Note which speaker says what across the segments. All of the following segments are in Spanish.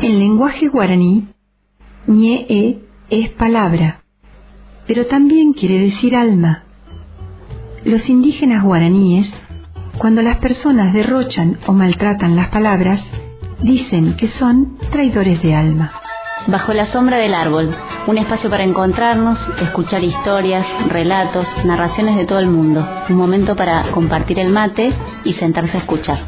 Speaker 1: En lenguaje guaraní, ñe es palabra, pero también quiere decir alma. Los indígenas guaraníes, cuando las personas derrochan o maltratan las palabras, dicen que son traidores de alma.
Speaker 2: Bajo la sombra del árbol, un espacio para encontrarnos, escuchar historias, relatos, narraciones de todo el mundo. Un momento para compartir el mate y sentarse a escuchar.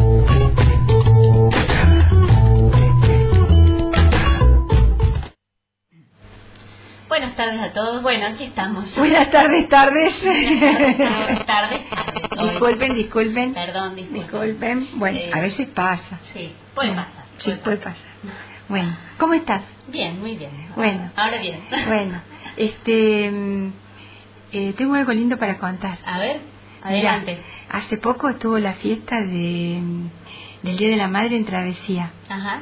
Speaker 2: Buenas tardes a todos. Bueno, aquí estamos.
Speaker 1: Buenas tardes.
Speaker 2: Tardes.
Speaker 1: Disculpen.
Speaker 2: Perdón.
Speaker 1: Disculpen. Bueno, a veces pasa.
Speaker 2: Sí, puede pasar.
Speaker 1: Sí, puede pasar. Bueno, ¿cómo estás?
Speaker 2: Bien, muy bien.
Speaker 1: Bueno.
Speaker 2: Ahora bien.
Speaker 1: Bueno, tengo algo lindo para contar.
Speaker 2: A ver, adelante.
Speaker 1: Mirá, hace poco estuvo la fiesta del Día de la Madre en Travesía.
Speaker 2: Ajá.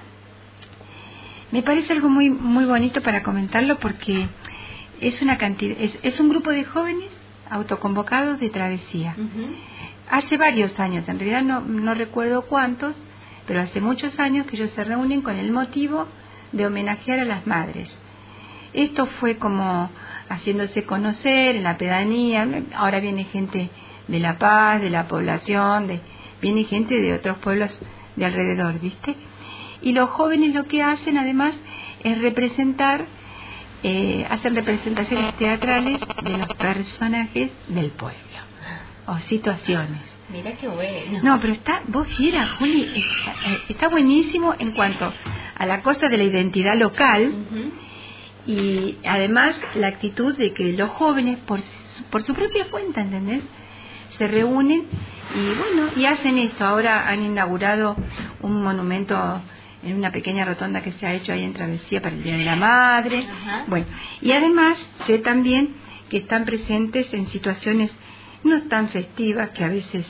Speaker 1: Me parece algo muy muy bonito para comentarlo porque es una cantidad, es un grupo de jóvenes autoconvocados de Travesía.
Speaker 2: Uh-huh.
Speaker 1: Hace varios años, en realidad no recuerdo cuántos, pero hace muchos años que ellos se reúnen con el motivo de homenajear a las madres. Esto fue como haciéndose conocer en la pedanía. Ahora viene gente de La Paz, de la población, viene gente de otros pueblos de alrededor, ¿viste? Y los jóvenes lo que hacen además es representar, hacen representaciones teatrales de los personajes del pueblo o situaciones.
Speaker 2: Mira qué bueno.
Speaker 1: No, pero vos vieras, Juli, está buenísimo en cuanto a la cosa de la identidad local. Uh-huh. Y además la actitud de que los jóvenes por su propia cuenta, ¿entendés? Se reúnen y bueno, y hacen esto. Ahora han inaugurado un monumento en una pequeña rotonda que se ha hecho ahí en Travesía para el Día de la Madre. Uh-huh. Bueno, y además sé también que están presentes en situaciones no tan festivas que a veces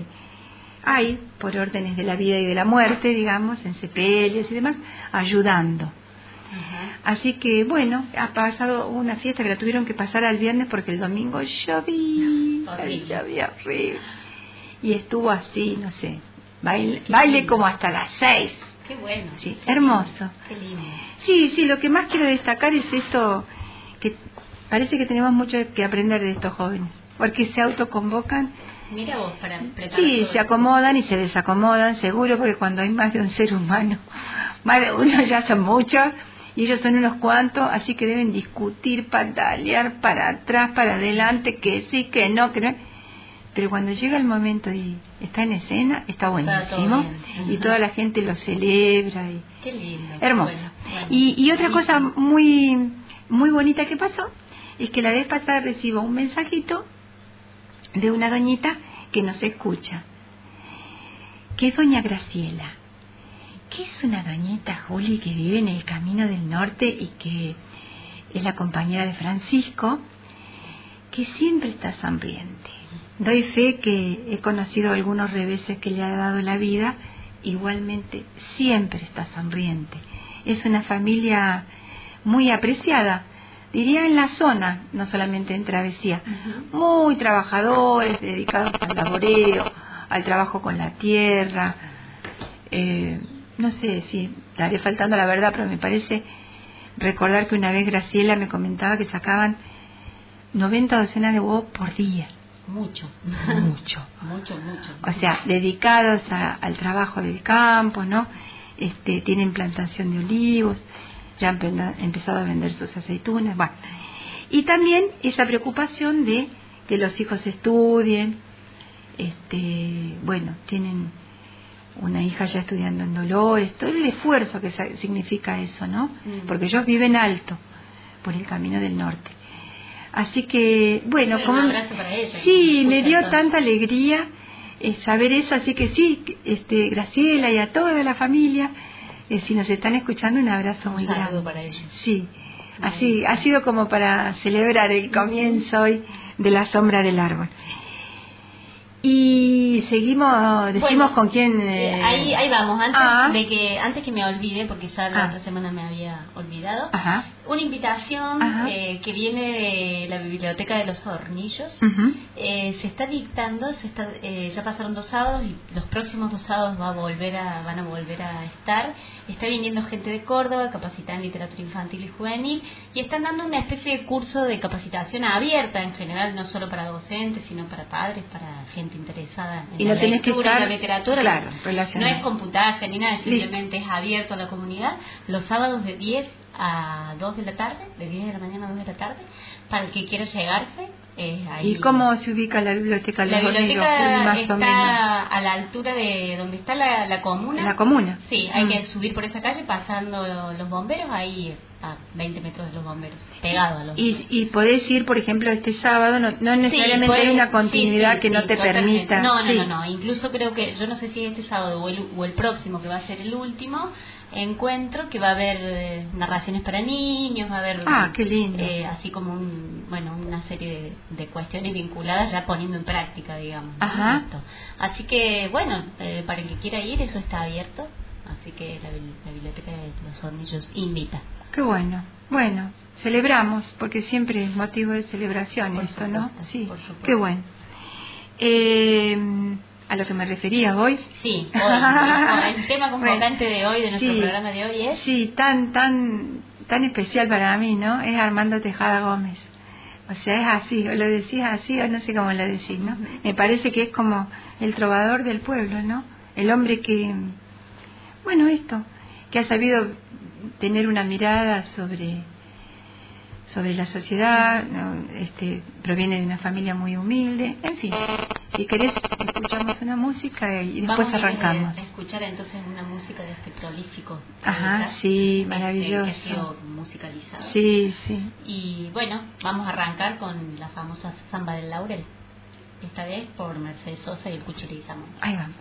Speaker 1: hay por órdenes de la vida y de la muerte, digamos, en sepelios y demás, ayudando. Uh-huh. Así que bueno, ha pasado una fiesta que la tuvieron que pasar al viernes porque el domingo llovía horrible. Y estuvo así, no sé, baile como hasta las 6.
Speaker 2: Qué bueno.
Speaker 1: Sí, hermoso.
Speaker 2: Qué lindo.
Speaker 1: Sí, lo que más quiero destacar es esto, que parece que tenemos mucho que aprender de estos jóvenes, porque se autoconvocan.
Speaker 2: Mira vos, para preparar.
Speaker 1: Sí, se acomodan y se desacomodan, seguro, porque cuando hay más de un ser humano, más de uno ya son muchos, y ellos son unos cuantos, así que deben discutir, patalear para atrás, para adelante, que sí, que no. Pero cuando llega el momento y está en escena, está buenísimo. Uh-huh. Y toda la gente lo celebra.
Speaker 2: Qué lindo.
Speaker 1: Hermoso.
Speaker 2: Bueno.
Speaker 1: Y otra cosa muy, muy bonita que pasó es que la vez pasada recibo un mensajito de una doñita que nos escucha, que es doña Graciela, que es una doñita, Juli, que vive en el Camino del Norte y que es la compañera de Francisco, que siempre está sonriente. Doy fe que he conocido algunos reveses que le ha dado la vida, igualmente siempre está sonriente. Es una familia muy apreciada, diría en la zona, no solamente en Travesía. Uh-huh. Muy trabajadores, dedicados al laboreo, al trabajo con la tierra. No sé si estaré faltando la verdad, pero me parece recordar que una vez Graciela me comentaba que sacaban 90 docenas de huevos por día.
Speaker 2: Mucho.
Speaker 1: O sea, dedicados al trabajo del campo, ¿no? Tienen plantación de olivos, ya han empezado a vender sus aceitunas. Bueno. Y también esa preocupación de que los hijos estudien. Bueno, tienen una hija ya estudiando en Dolores, todo el esfuerzo que significa eso, ¿no? Porque ellos viven alto, por el Camino del Norte. Así que, bueno,
Speaker 2: un abrazo para ella,
Speaker 1: sí, me dio tanta alegría saber eso, así que sí, Graciela y a toda la familia, si nos están escuchando, un abrazo muy grande.
Speaker 2: Un saludo para ellos.
Speaker 1: Sí, así ha sido como para celebrar el comienzo hoy de la sombra del árbol. Y seguimos, decimos con quién...
Speaker 2: Ahí vamos, antes que me olvide, porque ya la otra semana me había olvidado.
Speaker 1: Ajá.
Speaker 2: Una invitación que viene de la Biblioteca de los Hornillos. Se está dictando, ya pasaron 2 sábados y los próximos 2 sábados van a volver a estar. Está viniendo gente de Córdoba, capacitada en literatura infantil y juvenil, y están dando una especie de curso de capacitación abierta en general, no solo para docentes, sino para padres, para gente interesada en la lectura y la literatura.
Speaker 1: Claro,
Speaker 2: no es computaje ni nada, simplemente es abierto a la comunidad, los sábados de 10 a 2 de la tarde, de 10 de la mañana a 2 de la tarde, para el que quiera llegarse. Ahí.
Speaker 1: ¿Y cómo se ubica la biblioteca?
Speaker 2: La biblioteca está a la altura de donde está la comuna.
Speaker 1: ¿La comuna?
Speaker 2: Sí, hay que subir por esa calle pasando los bomberos, ahí a 20 metros de los bomberos, pegado a los bomberos.
Speaker 1: Y podés ir, por ejemplo, este sábado, no necesariamente hay una continuidad que no te permita.
Speaker 2: No, incluso creo que, yo no sé si este sábado o el próximo, que va a ser el último encuentro, que va a haber narraciones para niños, va a haber
Speaker 1: qué lindo.
Speaker 2: así como una serie de cuestiones vinculadas, ya poniendo en práctica, digamos, ¿no? Esto. Así que para el que quiera ir, eso está abierto, así que la Biblioteca de los Hornillos invita.
Speaker 1: Qué bueno, celebramos, porque siempre es motivo de celebración esto, ¿no? Sí, qué bueno. A lo que me refería hoy.
Speaker 2: Sí, hoy, el tema convocante de hoy, de nuestro programa de hoy es...
Speaker 1: Sí, tan especial para mí, ¿no? Es Armando Tejada Gómez. O sea, es así, o lo decís así, o no sé cómo lo decís, ¿no? Me parece que es como el trovador del pueblo, ¿no? El hombre que, que ha sabido tener una mirada sobre la sociedad, ¿no? Proviene de una familia muy humilde, en fin. Si querés, escuchamos una música y después arrancamos.
Speaker 2: Vamos a escuchar entonces una música de este prolífico.
Speaker 1: Sí, maravilloso.
Speaker 2: Que ha sido musicalizado.
Speaker 1: Sí.
Speaker 2: Y vamos a arrancar con la famosa Samba del Laurel. Esta vez por Mercedes Sosa y el Cuchirizamo.
Speaker 1: Ahí vamos.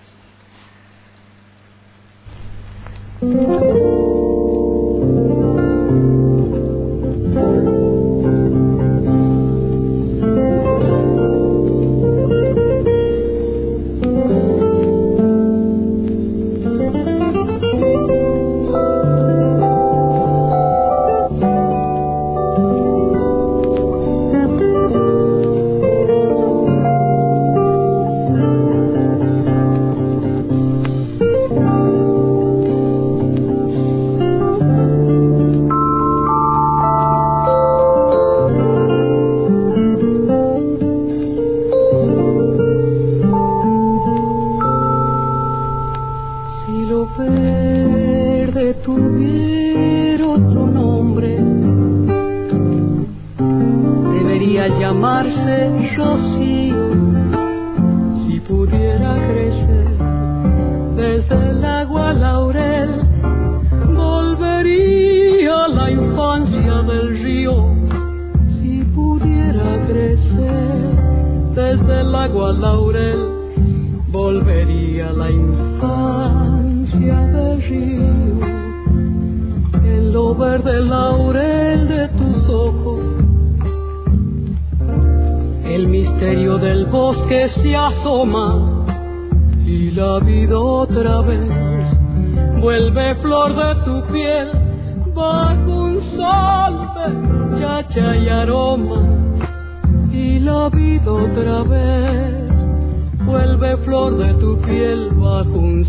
Speaker 3: Y la vida otra vez vuelve flor de tu piel bajo un sol de chacha y aroma. Y la vida otra vez vuelve flor de tu piel bajo un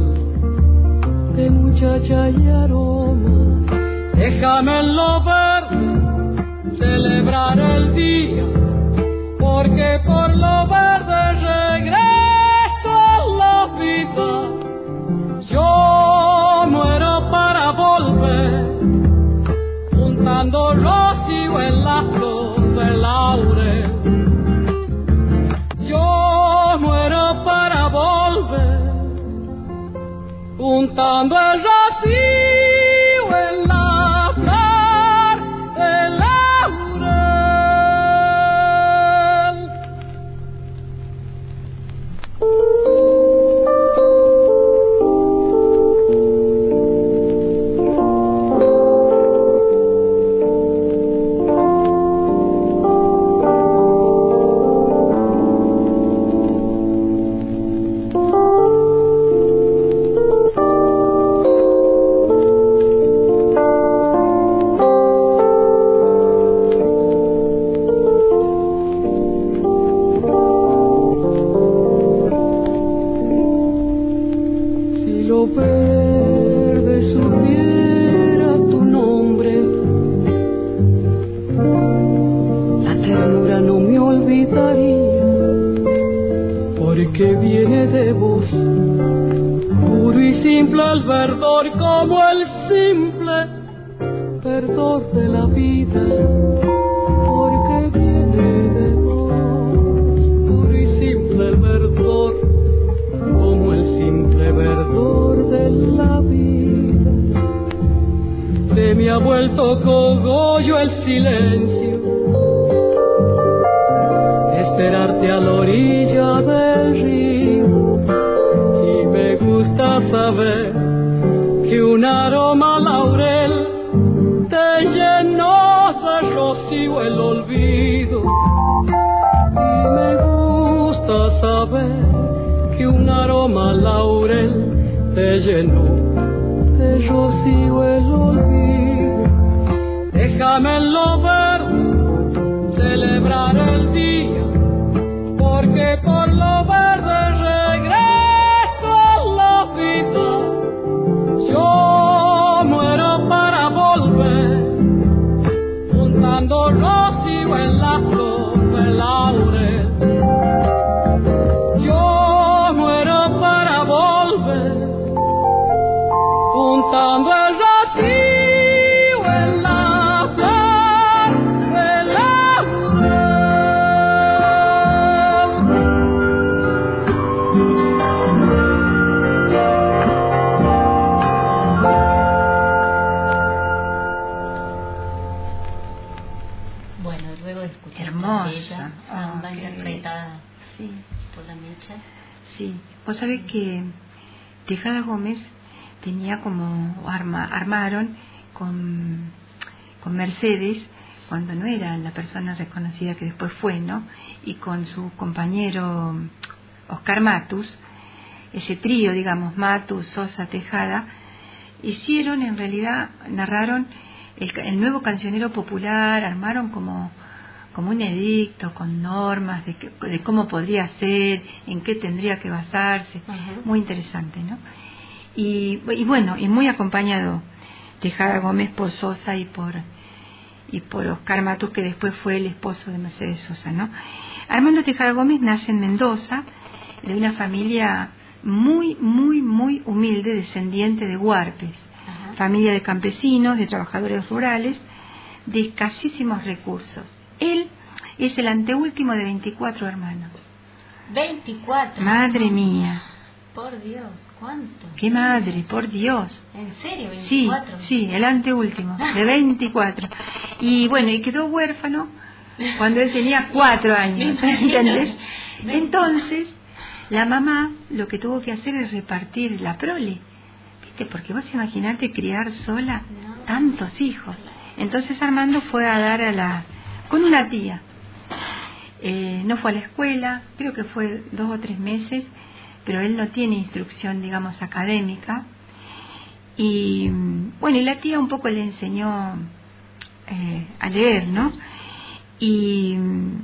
Speaker 3: sol de muchacha y aroma. Déjame en lo verde celebrar el día, porque por lo verde regresa la vida. Yo muero para volver, juntando rocío en la flor del laurel. Yo muero para volver, juntando el rocío en la flor del laurel. el simple verdor de la vida, porque viene de vos, puro y simple el verdor, como el simple verdor de la vida. Se me ha vuelto cogollo el silencio, esperarte a la orilla del río, y me gusta saber que un aroma laurel te llenó de rocío el olvido, y me gusta saber que un aroma laurel te llenó de rocío el olvido. Déjame en lo verde celebrar el día, porque por lo verde regreso a la vida. Yo muero para volver, juntando rocío en la flor del laurel. Yo muero para volver, juntando el rocío en la flor del laurel.
Speaker 2: Bueno, luego de escuchar
Speaker 1: Hermosa.
Speaker 2: ella, samba interpretada
Speaker 1: Sí,
Speaker 2: por la Mecha.
Speaker 1: sí. Vos sabés que Tejada Gómez tenía como armaron con Mercedes, cuando no era la persona reconocida que después fue, ¿no? Y con su compañero Oscar Matus, ese trío, digamos, Matus, Sosa, Tejada, hicieron, en realidad, narraron el nuevo cancionero popular, armaron como un edicto con normas de cómo podría ser, en qué tendría que basarse. Muy interesante, ¿no? Y bueno, y muy acompañado Tejada Gómez por Sosa y por Oscar Matus, que después fue el esposo de Mercedes Sosa, ¿no? Armando Tejada Gómez nace en Mendoza, de una familia muy, muy, muy humilde, descendiente de huarpes, familia de campesinos, de trabajadores rurales, de escasísimos recursos. Él es el anteúltimo de 24 hermanos.
Speaker 2: 24.
Speaker 1: Madre mía.
Speaker 2: Por Dios, ¿cuánto?
Speaker 1: ¡Qué madre, por Dios!
Speaker 2: ¿En serio?
Speaker 1: 24.
Speaker 2: Sí,
Speaker 1: Sí, el anteúltimo, de 24. Y bueno, y quedó huérfano cuando él tenía 4 años, ¿entendés? Entonces, la mamá lo que tuvo que hacer es repartir la prole, ¿viste? Porque vos imaginate criar sola tantos hijos. Entonces Armando fue a dar con una tía. No fue a la escuela, creo que fue 2 o 3 meses, pero él no tiene instrucción, digamos, académica. Y bueno, y la tía un poco le enseñó a leer, ¿no? Y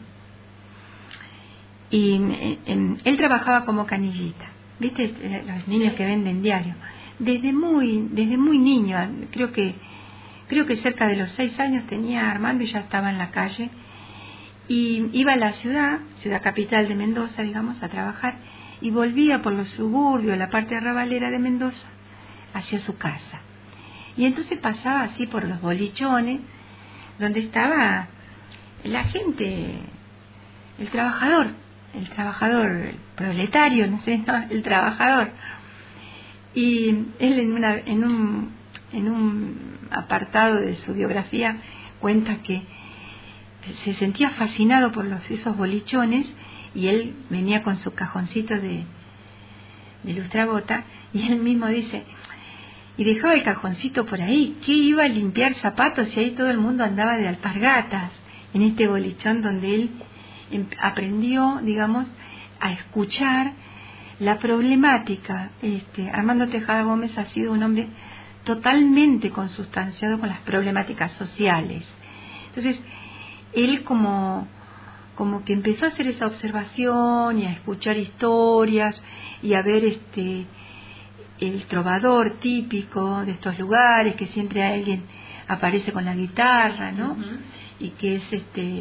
Speaker 1: él trabajaba como canillita, ¿viste? Los niños que venden diario. Desde muy niño, creo que cerca de los 6 años tenía Armando y ya estaba en la calle. Y iba a la ciudad capital de Mendoza, digamos, a trabajar, y volvía por los suburbios, la parte arrabalera de Mendoza, hacia su casa. Y entonces pasaba así por los bolichones, donde estaba la gente, el trabajador, el proletario, no sé, no, el trabajador. Y él en un apartado de su biografía cuenta que se sentía fascinado por esos bolichones, y él venía con su cajoncito de lustrabota, y él mismo dice, y dejaba el cajoncito por ahí, que iba a limpiar zapatos, y ahí todo el mundo andaba de alpargatas, en este bolichón donde él aprendió, digamos, a escuchar la problemática. Armando Tejada Gómez ha sido un hombre totalmente consustanciado con las problemáticas sociales. Entonces, él como que empezó a hacer esa observación y a escuchar historias y a ver el trovador típico de estos lugares, que siempre alguien aparece con la guitarra, ¿no? Y que es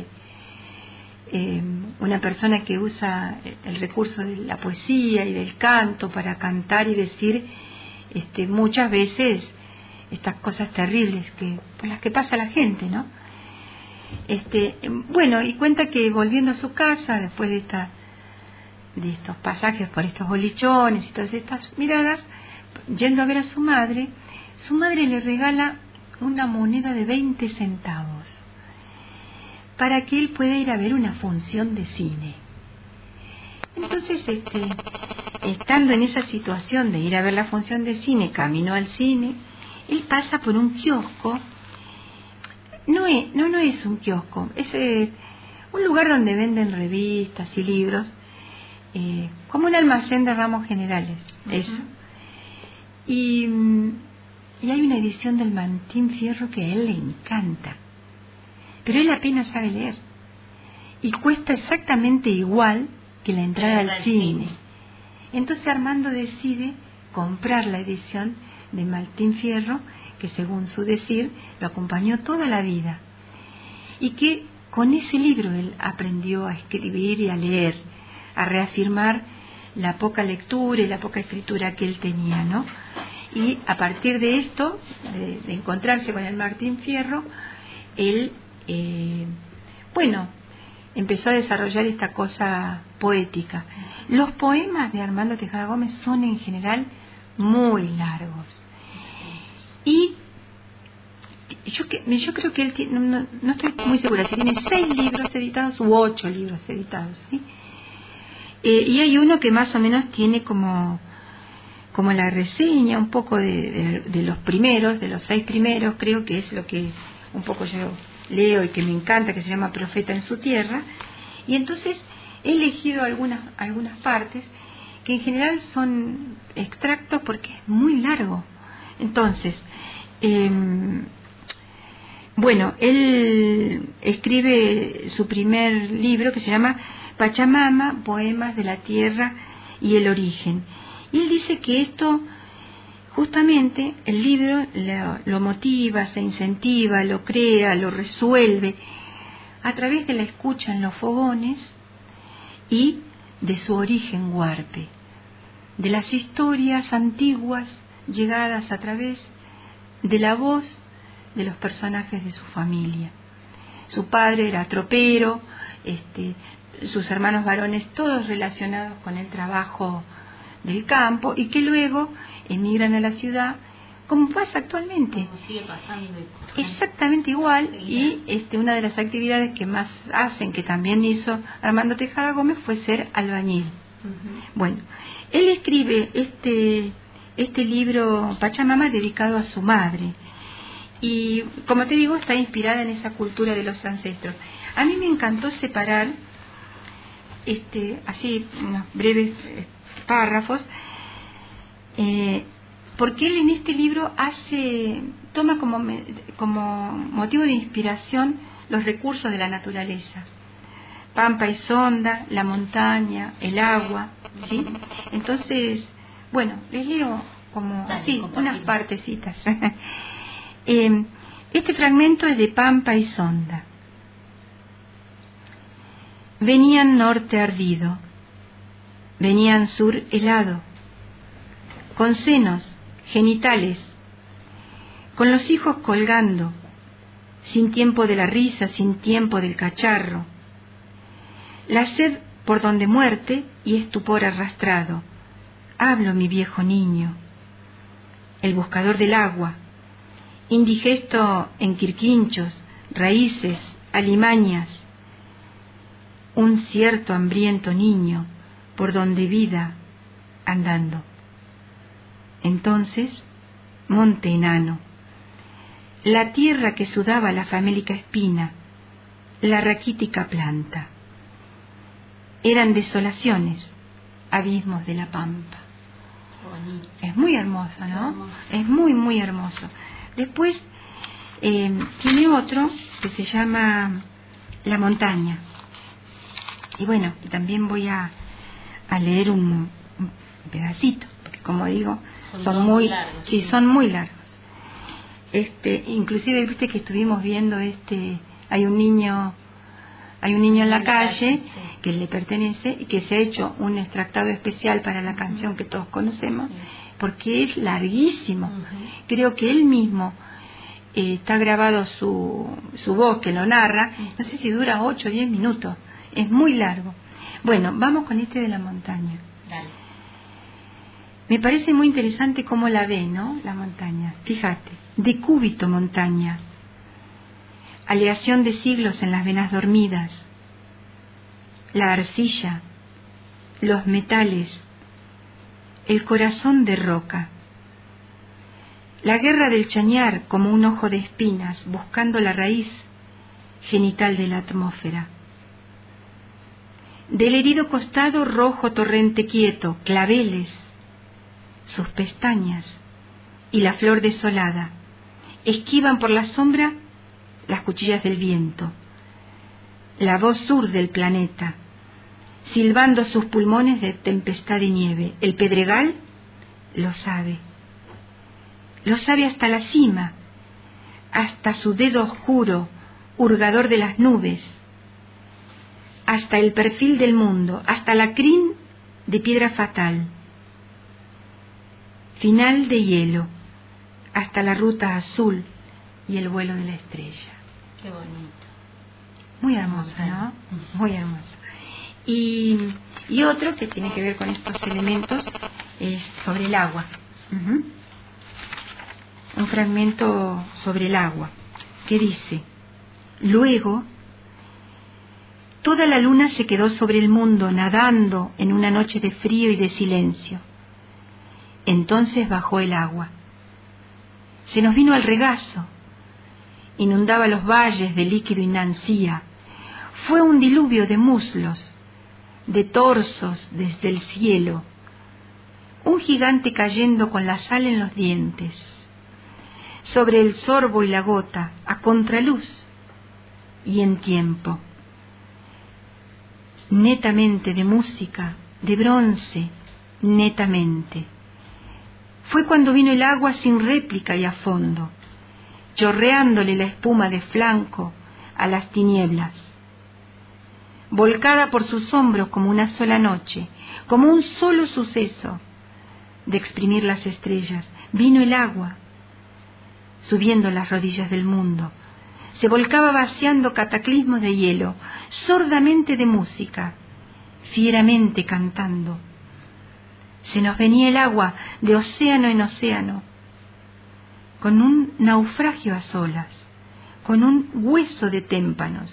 Speaker 1: una persona que usa el recurso de la poesía y del canto para cantar y decir muchas veces estas cosas terribles por las que pasa la gente, ¿no? Bueno, y cuenta que volviendo a su casa, después de estos pasajes por estos bolichones y todas estas miradas, yendo a ver a su madre le regala una moneda de 20 centavos para que él pueda ir a ver una función de cine. Entonces, estando en esa situación de ir a ver la función de cine, camino al cine, él pasa por un kiosco. No es un kiosco, es un lugar donde venden revistas y libros, como un almacén de ramos generales, eso. Y hay una edición del Martín Fierro que a él le encanta, pero él apenas sabe leer, y cuesta exactamente igual que la entrada al cine. Entonces Armando decide comprar la edición de Martín Fierro, que según su decir lo acompañó toda la vida, y que con ese libro él aprendió a escribir y a leer, a reafirmar la poca lectura y la poca escritura que él tenía, ¿no? Y a partir de esto, de encontrarse con el Martín Fierro, él, empezó a desarrollar esta cosa poética. Los poemas de Armando Tejada Gómez son en general muy largos. Y yo creo que él tiene, no estoy muy segura si tiene 6 libros editados u 8 libros editados, ¿sí? Y hay uno que más o menos tiene como la reseña un poco de los primeros, de los 6 primeros, creo que es lo que un poco yo leo y que me encanta, que se llama Profeta en su tierra. Y entonces he elegido algunas partes que en general son extractos porque es muy largo. Entonces, él escribe su primer libro que se llama Pachamama, Poemas de la Tierra y el Origen. Y él dice que esto, justamente, el libro lo motiva, se incentiva, lo crea, lo resuelve a través de la escucha en los fogones y de su origen huarpe, de las historias antiguas llegadas a través de la voz de los personajes de su familia. Su padre era tropero, sus hermanos varones todos relacionados con el trabajo del campo, y que luego emigran a la ciudad, como pasa actualmente.
Speaker 2: Como sigue pasando.
Speaker 1: Exactamente igual. Y una de las actividades que más hacen, que también hizo Armando Tejada Gómez, fue ser albañil. Bueno, él escribe este libro Pachamama dedicado a su madre, y como te digo, está inspirada en esa cultura de los ancestros. A mí me encantó separar así unos breves párrafos, porque él en este libro toma como motivo de inspiración los recursos de la naturaleza: pampa y sonda, la montaña, el agua, ¿sí? Entonces, les leo como así unas partecitas. Este fragmento es de Pampa y Sonda. Venían norte ardido, venían sur helado, con senos, genitales, con los hijos colgando, sin tiempo de la risa, sin tiempo del cacharro. La sed por donde muerte y estupor arrastrado. Hablo, mi viejo niño. El buscador del agua, indigesto en quirquinchos, raíces, alimañas. Un cierto hambriento niño por donde vida andando. Entonces, monte enano, la tierra que sudaba la famélica espina, la raquítica planta. Eran desolaciones, abismos de la pampa. Es muy hermoso, ¿no? Es muy, muy hermoso. Después tiene otro que se llama La montaña. Y también voy a leer un pedacito, porque como digo, son muy largos. Sí, son muy largos. Inclusive viste que estuvimos viendo hay un niño en la calle que le pertenece y que se ha hecho un extractado especial para la canción que todos conocemos, porque es larguísimo. Creo que él mismo está grabado su voz que lo narra, no sé si dura 8 o 10 minutos, es muy largo. Bueno, vamos con este de la montaña.
Speaker 2: Dale.
Speaker 1: Me parece muy interesante cómo la ve, ¿no? La montaña. Fíjate, decúbito montaña, aleación de siglos en las venas dormidas, la arcilla, los metales, el corazón de roca. La guerra del chañar como un ojo de espinas, buscando la raíz genital de la atmósfera. Del herido costado rojo torrente quieto, claveles, sus pestañas y la flor desolada esquivan por la sombra las cuchillas del viento. La voz sur del planeta, silbando sus pulmones de tempestad y nieve. El pedregal lo sabe hasta la cima, hasta su dedo oscuro, hurgador de las nubes, hasta el perfil del mundo, hasta la crin de piedra fatal, final de hielo, hasta la ruta azul y el vuelo de la estrella.
Speaker 2: Qué bonito.
Speaker 1: Muy hermosa, ¿no? Muy hermosa. Y otro que tiene que ver con estos elementos es sobre el agua. Un fragmento sobre el agua que dice: luego toda la luna se quedó sobre el mundo nadando en una noche de frío y de silencio. Entonces bajó el agua. Se nos vino al regazo, inundaba los valles de líquido y nancía. Fue un diluvio de muslos, de torsos desde el cielo, un gigante cayendo con la sal en los dientes, sobre el sorbo y la gota, a contraluz y en tiempo, netamente de música, de bronce, netamente. Fue cuando vino el agua sin réplica y a fondo, chorreándole la espuma de flanco a las tinieblas, volcada por sus hombros como una sola noche, como un solo suceso de exprimir las estrellas. Vino el agua, subiendo las rodillas del mundo, se volcaba vaciando cataclismos de hielo, sordamente de música, fieramente cantando. Se nos venía el agua de océano en océano, con un naufragio a solas, con un hueso de témpanos.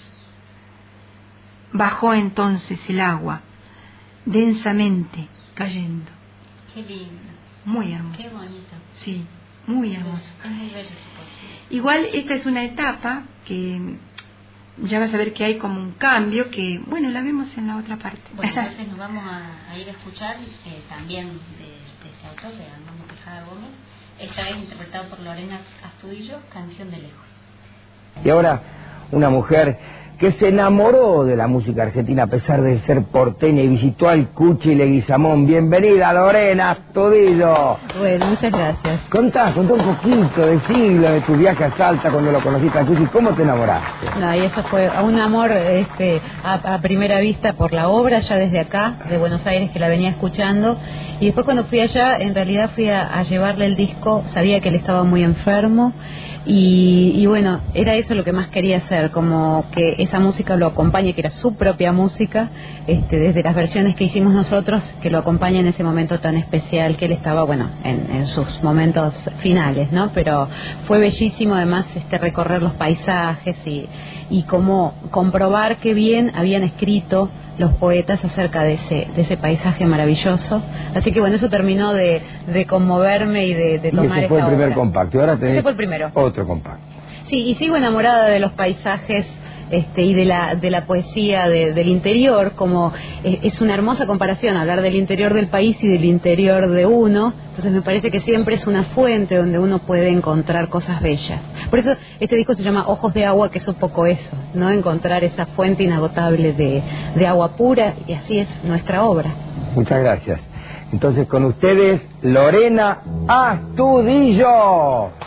Speaker 1: Bajó entonces el agua, densamente cayendo.
Speaker 2: Qué lindo.
Speaker 1: Muy hermoso.
Speaker 2: Qué bonito.
Speaker 1: Sí, muy hermoso.
Speaker 2: Es muy bello ese poesía.
Speaker 1: Igual esta es una etapa que ya vas a ver que hay como un cambio que, bueno, la vemos en la otra parte.
Speaker 2: Bueno, entonces nos vamos a ir a escuchar también de este autor, de Armando Tejada Gómez, esta vez interpretado por Lorena Astudillo, Canción de Lejos.
Speaker 4: Y ahora una mujer que se enamoró de la música argentina a pesar de ser porteña y visitó al Cuchi Leguizamón. Bienvenida, Lorena Astudillo.
Speaker 5: Bueno, muchas gracias.
Speaker 4: Contá un poquito de siglo de tu viaje a Salta cuando lo conociste al Cuchi. ¿Cómo te enamoraste?
Speaker 5: No, y eso fue un amor a primera vista por la obra, ya desde acá, de Buenos Aires, que la venía escuchando. Y después cuando fui allá, en realidad fui a llevarle el disco, sabía que él estaba muy enfermo. Y bueno, era eso lo que más quería hacer, como que esa música lo acompañe, que era su propia música, desde las versiones que hicimos nosotros, que lo acompañe en ese momento tan especial que él estaba, bueno, en sus momentos finales, ¿no? Pero fue bellísimo además recorrer los paisajes y como comprobar qué bien habían escrito los poetas acerca de ese paisaje maravilloso. Así que bueno, eso terminó de conmoverme y de tomar esta obra.
Speaker 4: Ese fue el primer compacto, y ahora tenés
Speaker 5: ese fue el primero.
Speaker 4: Otro compacto.
Speaker 5: Sí, y sigo enamorada de los paisajes y de la poesía del interior, como es una hermosa comparación hablar del interior del país y del interior de uno. Entonces me parece que siempre es una fuente donde uno puede encontrar cosas bellas. Por eso este disco se llama Ojos de Agua, que es un poco eso, ¿no? Encontrar esa fuente inagotable de agua pura, y así es nuestra obra.
Speaker 4: Muchas gracias. Entonces con ustedes, Lorena Astudillo.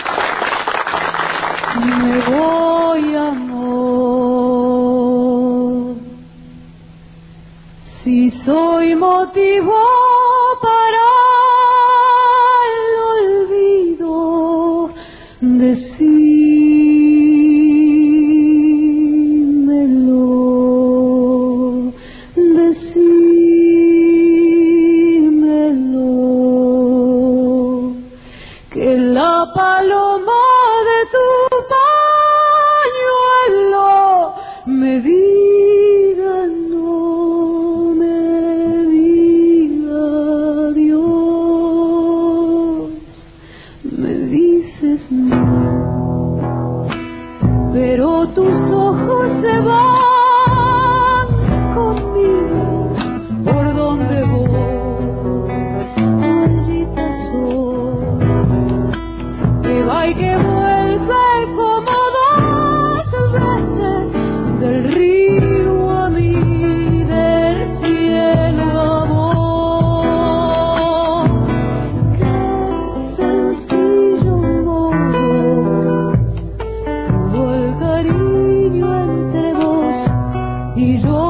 Speaker 3: Me voy, amor, si soy motivo para Decímelo, decímelo, que la paloma de tu pañuelo me diga, no me diga Dios. Me dices no, pero tus ojos se van conmigo por donde voy. Huellita soy, que va y que vuelve como dos veces, del río a mí, del cielo a vos. Qué sencillo modo tuvo el cariño entre vos y yo.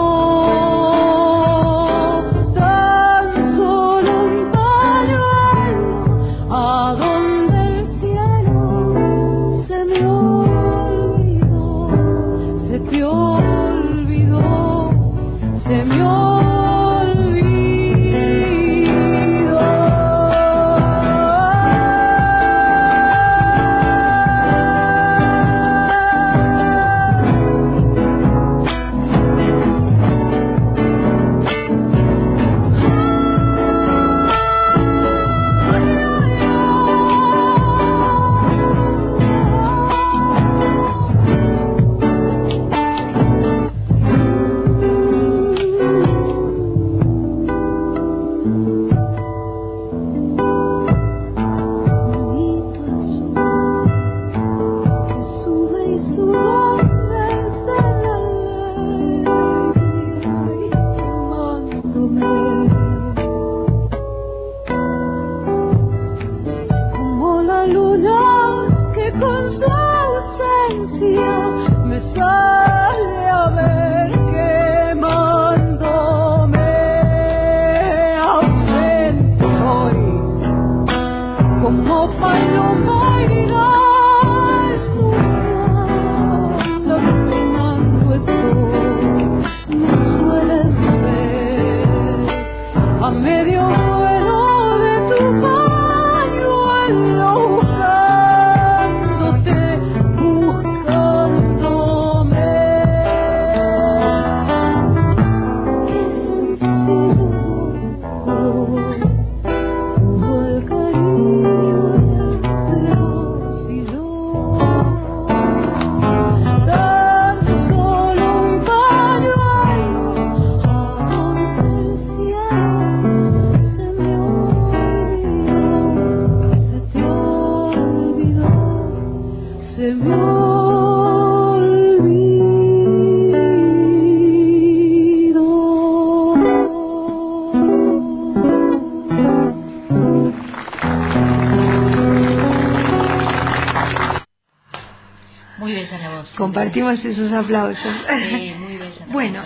Speaker 3: Tan solo un pañuelo a donde el cielo se me olvidó, se te olvidó, se me
Speaker 1: Compartimos esos aplausos.
Speaker 2: Muy bella.
Speaker 1: Bueno,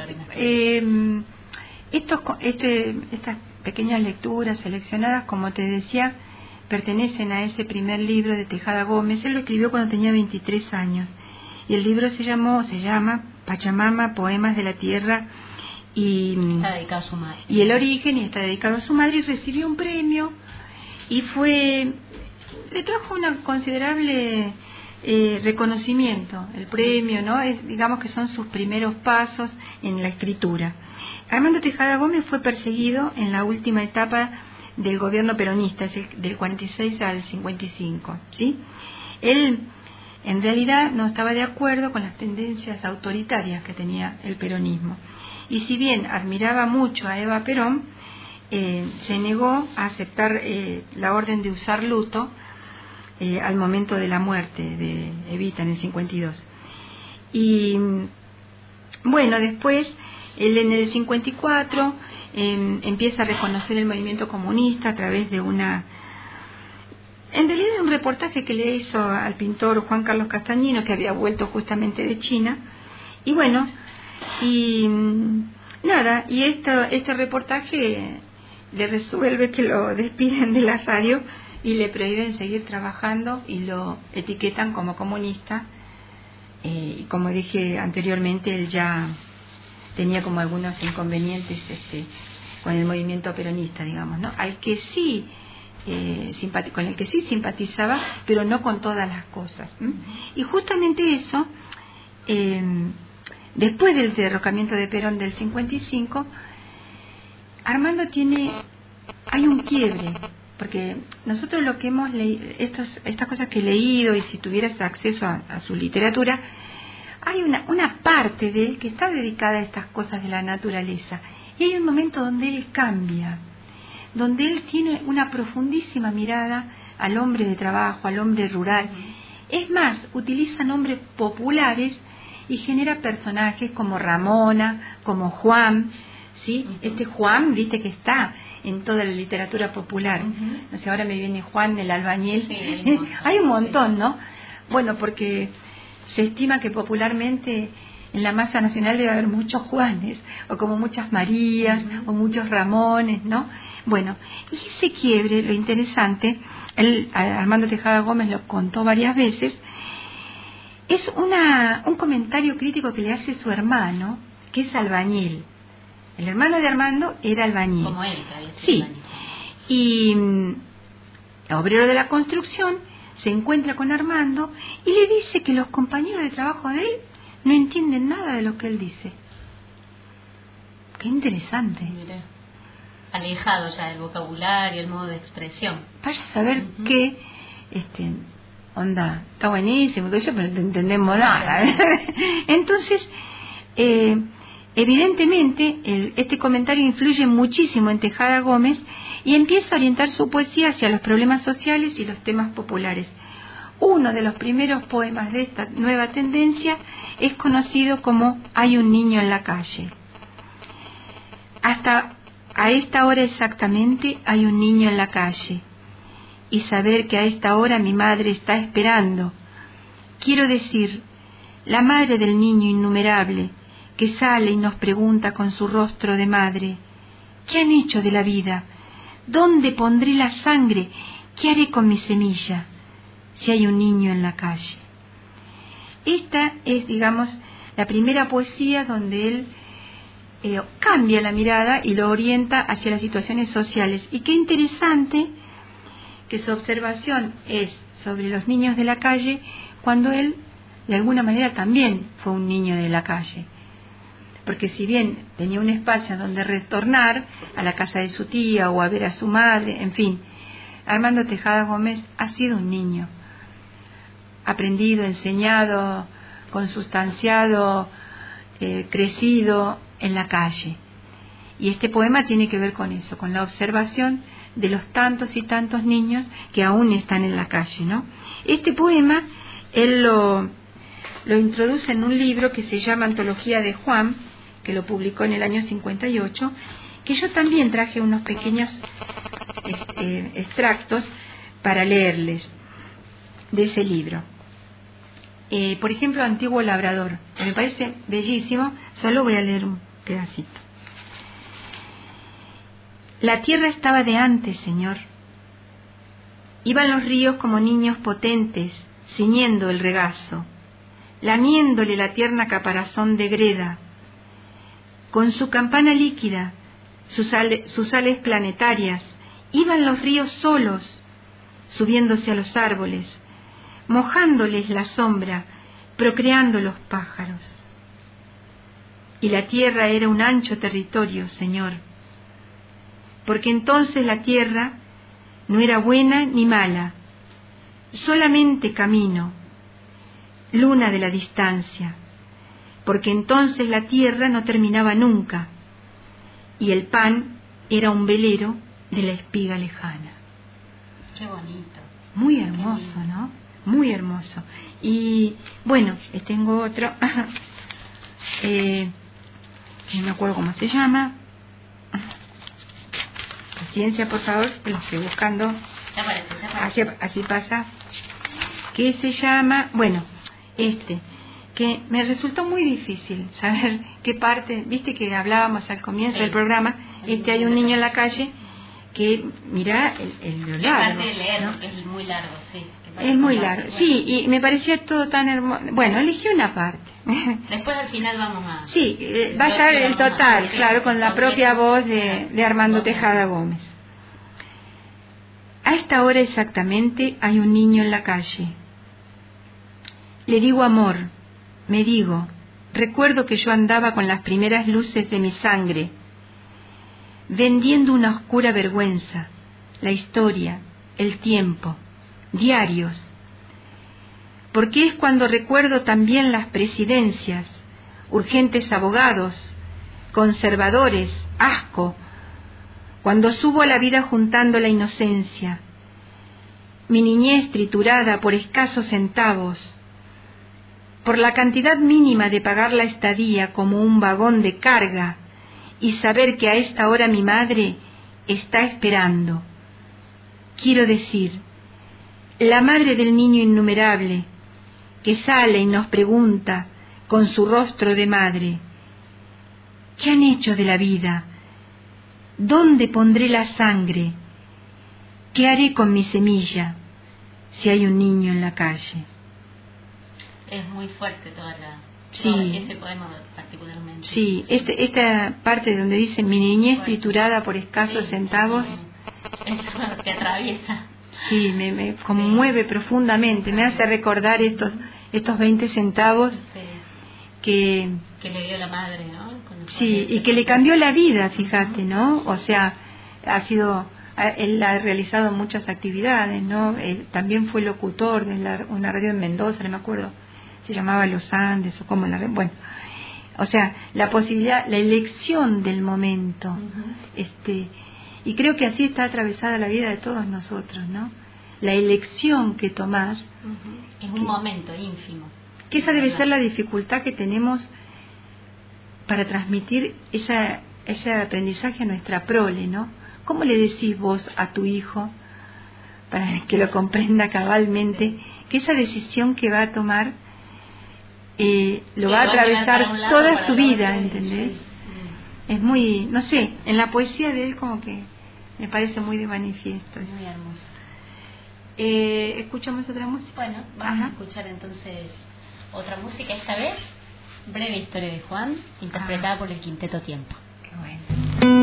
Speaker 1: estas pequeñas lecturas seleccionadas, como te decía, pertenecen a ese primer libro de Tejada Gómez. Él lo escribió cuando tenía 23 años. Y el libro se llama Pachamama, Poemas de la Tierra y
Speaker 2: está dedicado a su madre.
Speaker 1: Y el origen, y está dedicado a su madre, y recibió un premio y le trajo una considerable reconocimiento, el premio, ¿no? Digamos que son sus primeros pasos en la escritura. Armando Tejada Gómez fue perseguido en la última etapa del gobierno peronista, del 46 al 55, ¿sí? Él en realidad no estaba de acuerdo con las tendencias autoritarias que tenía el peronismo. Y si bien admiraba mucho a Eva Perón, se negó a aceptar la orden de usar luto al momento de la muerte de Evita en el 52. Y bueno, después él en el 54 empieza a reconocer el movimiento comunista a través de un reportaje que le hizo al pintor Juan Carlos Castañino, que había vuelto justamente de China. Y bueno, y este reportaje le resuelve que lo despiden de la radio y le prohíben seguir trabajando y lo etiquetan como comunista. Y como dije anteriormente, él ya tenía como algunos inconvenientes con el movimiento peronista, digamos, ¿no? Al que sí con el que sí simpatizaba, pero no con todas las cosas. Y justamente eso, después del derrocamiento de Perón del 55, Armando hay un quiebre, porque nosotros lo que hemos leído, estas cosas que he leído, y si tuvieras acceso a su literatura, hay una parte de él que está dedicada a estas cosas de la naturaleza, y hay un momento donde él cambia, donde él tiene una profundísima mirada al hombre de trabajo, al hombre rural. Es más, utiliza nombres populares y genera personajes como Ramona, como Juan, ¿sí? Este Juan, viste que está en toda la literatura popular. No sé, ahora me viene Juan el albañil. Sí, hay un montón, ¿no? Bueno, porque se estima que popularmente en la masa nacional debe haber muchos Juanes, o como muchas Marías, o muchos Ramones, ¿no? Bueno, y ese quiebre, lo interesante, Armando Tejada Gómez lo contó varias veces, es un comentario crítico que le hace su hermano, que es albañil. El hermano de Armando era albañil.
Speaker 2: Como él, que había sido
Speaker 1: sí.
Speaker 2: albañil.
Speaker 1: Y obrero de la construcción, se encuentra con Armando y le dice que los compañeros de trabajo de él no entienden nada de lo que él dice. Qué interesante.
Speaker 2: Mira, alejado ya del vocabulario, el modo de expresión.
Speaker 1: Vaya a saber qué onda, está buenísimo, pero no entendemos nada. Entonces, evidentemente, este comentario influye muchísimo en Tejada Gómez y empieza a orientar su poesía hacia los problemas sociales y los temas populares. Uno de los primeros poemas de esta nueva tendencia es conocido como Hay un niño en la calle. Hasta a esta hora exactamente hay un niño en la calle, y saber que a esta hora mi madre está esperando. Quiero decir, la madre del niño innumerable, que sale y nos pregunta con su rostro de madre, ¿qué han hecho de la vida? ¿Dónde pondré la sangre? ¿Qué haré con mi semilla? Si hay un niño en la calle. Esta es, digamos, la primera poesía donde él cambia la mirada y lo orienta hacia las situaciones sociales. Y qué interesante que su observación es sobre los niños de la calle, cuando él, de alguna manera, también fue un niño de la calle. Porque si bien tenía un espacio donde retornar, a la casa de su tía o a ver a su madre, en fin, Armando Tejada Gómez ha sido un niño, aprendido, enseñado, consustanciado, crecido en la calle. Y este poema tiene que ver con eso, con la observación de los tantos y tantos niños que aún están en la calle, ¿no? Este poema él lo introduce en un libro que se llama Antología de Juan, que lo publicó en el año 58, que yo también traje unos pequeños extractos para leerles de ese libro. Por ejemplo, Antiguo Labrador, que me parece bellísimo, solo voy a leer un pedacito. La tierra estaba de antes, Señor. Iban los ríos como niños potentes, ciñendo el regazo, lamiéndole la tierna caparazón de greda. Con su campana líquida, sus sales planetarias, iban los ríos solos, subiéndose a los árboles, mojándoles la sombra, procreando los pájaros. Y la tierra era un ancho territorio, Señor, porque entonces la tierra no era buena ni mala, solamente camino, luna de la distancia, porque entonces la tierra no terminaba nunca, y el pan era un velero de la espiga lejana.
Speaker 2: Qué bonito.
Speaker 1: Muy hermoso, ¿no? Muy hermoso. Y bueno, tengo otro, no me acuerdo cómo se llama. Paciencia, por favor, que lo estoy buscando. Así pasa. Que se llama, bueno, que me resultó muy difícil saber qué parte, viste que hablábamos al comienzo del programa, hay un niño en la calle, que mirá lo largo.
Speaker 2: Aparte de leer,
Speaker 1: ¿no?
Speaker 2: porque es muy largo, sí.
Speaker 1: Es muy largo, sí, y me parecía todo tan hermoso. Bueno, elegí una parte.
Speaker 2: Después al final vamos a...
Speaker 1: Sí, va a estar el total, claro, con la propia voz de Armando Tejada Gómez. A esta hora exactamente hay un niño en la calle. Le digo amor, me digo, recuerdo que yo andaba con las primeras luces de mi sangre, vendiendo una oscura vergüenza, la historia, el tiempo, diarios, porque es cuando recuerdo también las presidencias, urgentes abogados, conservadores, asco, cuando subo a la vida juntando la inocencia, mi niñez triturada por escasos centavos, por la cantidad mínima de pagar la estadía como un vagón de carga y saber que a esta hora mi madre está esperando. Quiero decir, la madre del niño innumerable, que sale y nos pregunta con su rostro de madre, ¿qué han hecho de la vida? ¿Dónde pondré la sangre? ¿Qué haré con mi semilla si hay un niño en la calle?
Speaker 2: Es muy fuerte todo ese poema particularmente.
Speaker 1: Sí, esta parte donde dice mi niñez triturada por escasos centavos.
Speaker 2: Eso te atraviesa.
Speaker 1: Sí, me conmueve profundamente, me hace recordar estos 20 centavos que
Speaker 2: le dio la madre, ¿no?
Speaker 1: Sí, y que le cambió la vida, fíjate, ¿no? O sea, él ha realizado muchas actividades, ¿no? También fue locutor de una radio en Mendoza, no me acuerdo, se llamaba Los Andes o como bueno, o sea, la posibilidad, la elección del momento, y creo que así está atravesada la vida de todos nosotros, ¿no? La elección que tomás
Speaker 2: es un momento ínfimo.
Speaker 1: Que esa debe ser la dificultad que tenemos para transmitir ese aprendizaje a nuestra prole, ¿no? ¿Cómo le decís vos a tu hijo, para que lo comprenda cabalmente, que esa decisión que va a tomar lo va a atravesar toda su vida, ¿entendés? Es muy, no sé, en la poesía de él como que me parece muy de manifiesto.
Speaker 2: Muy hermoso.
Speaker 1: ¿Escuchamos otra música?
Speaker 2: Bueno, vamos a escuchar entonces otra música, esta vez Breve Historia de Juan, interpretada por el Quinteto Tiempo.
Speaker 1: Qué bueno.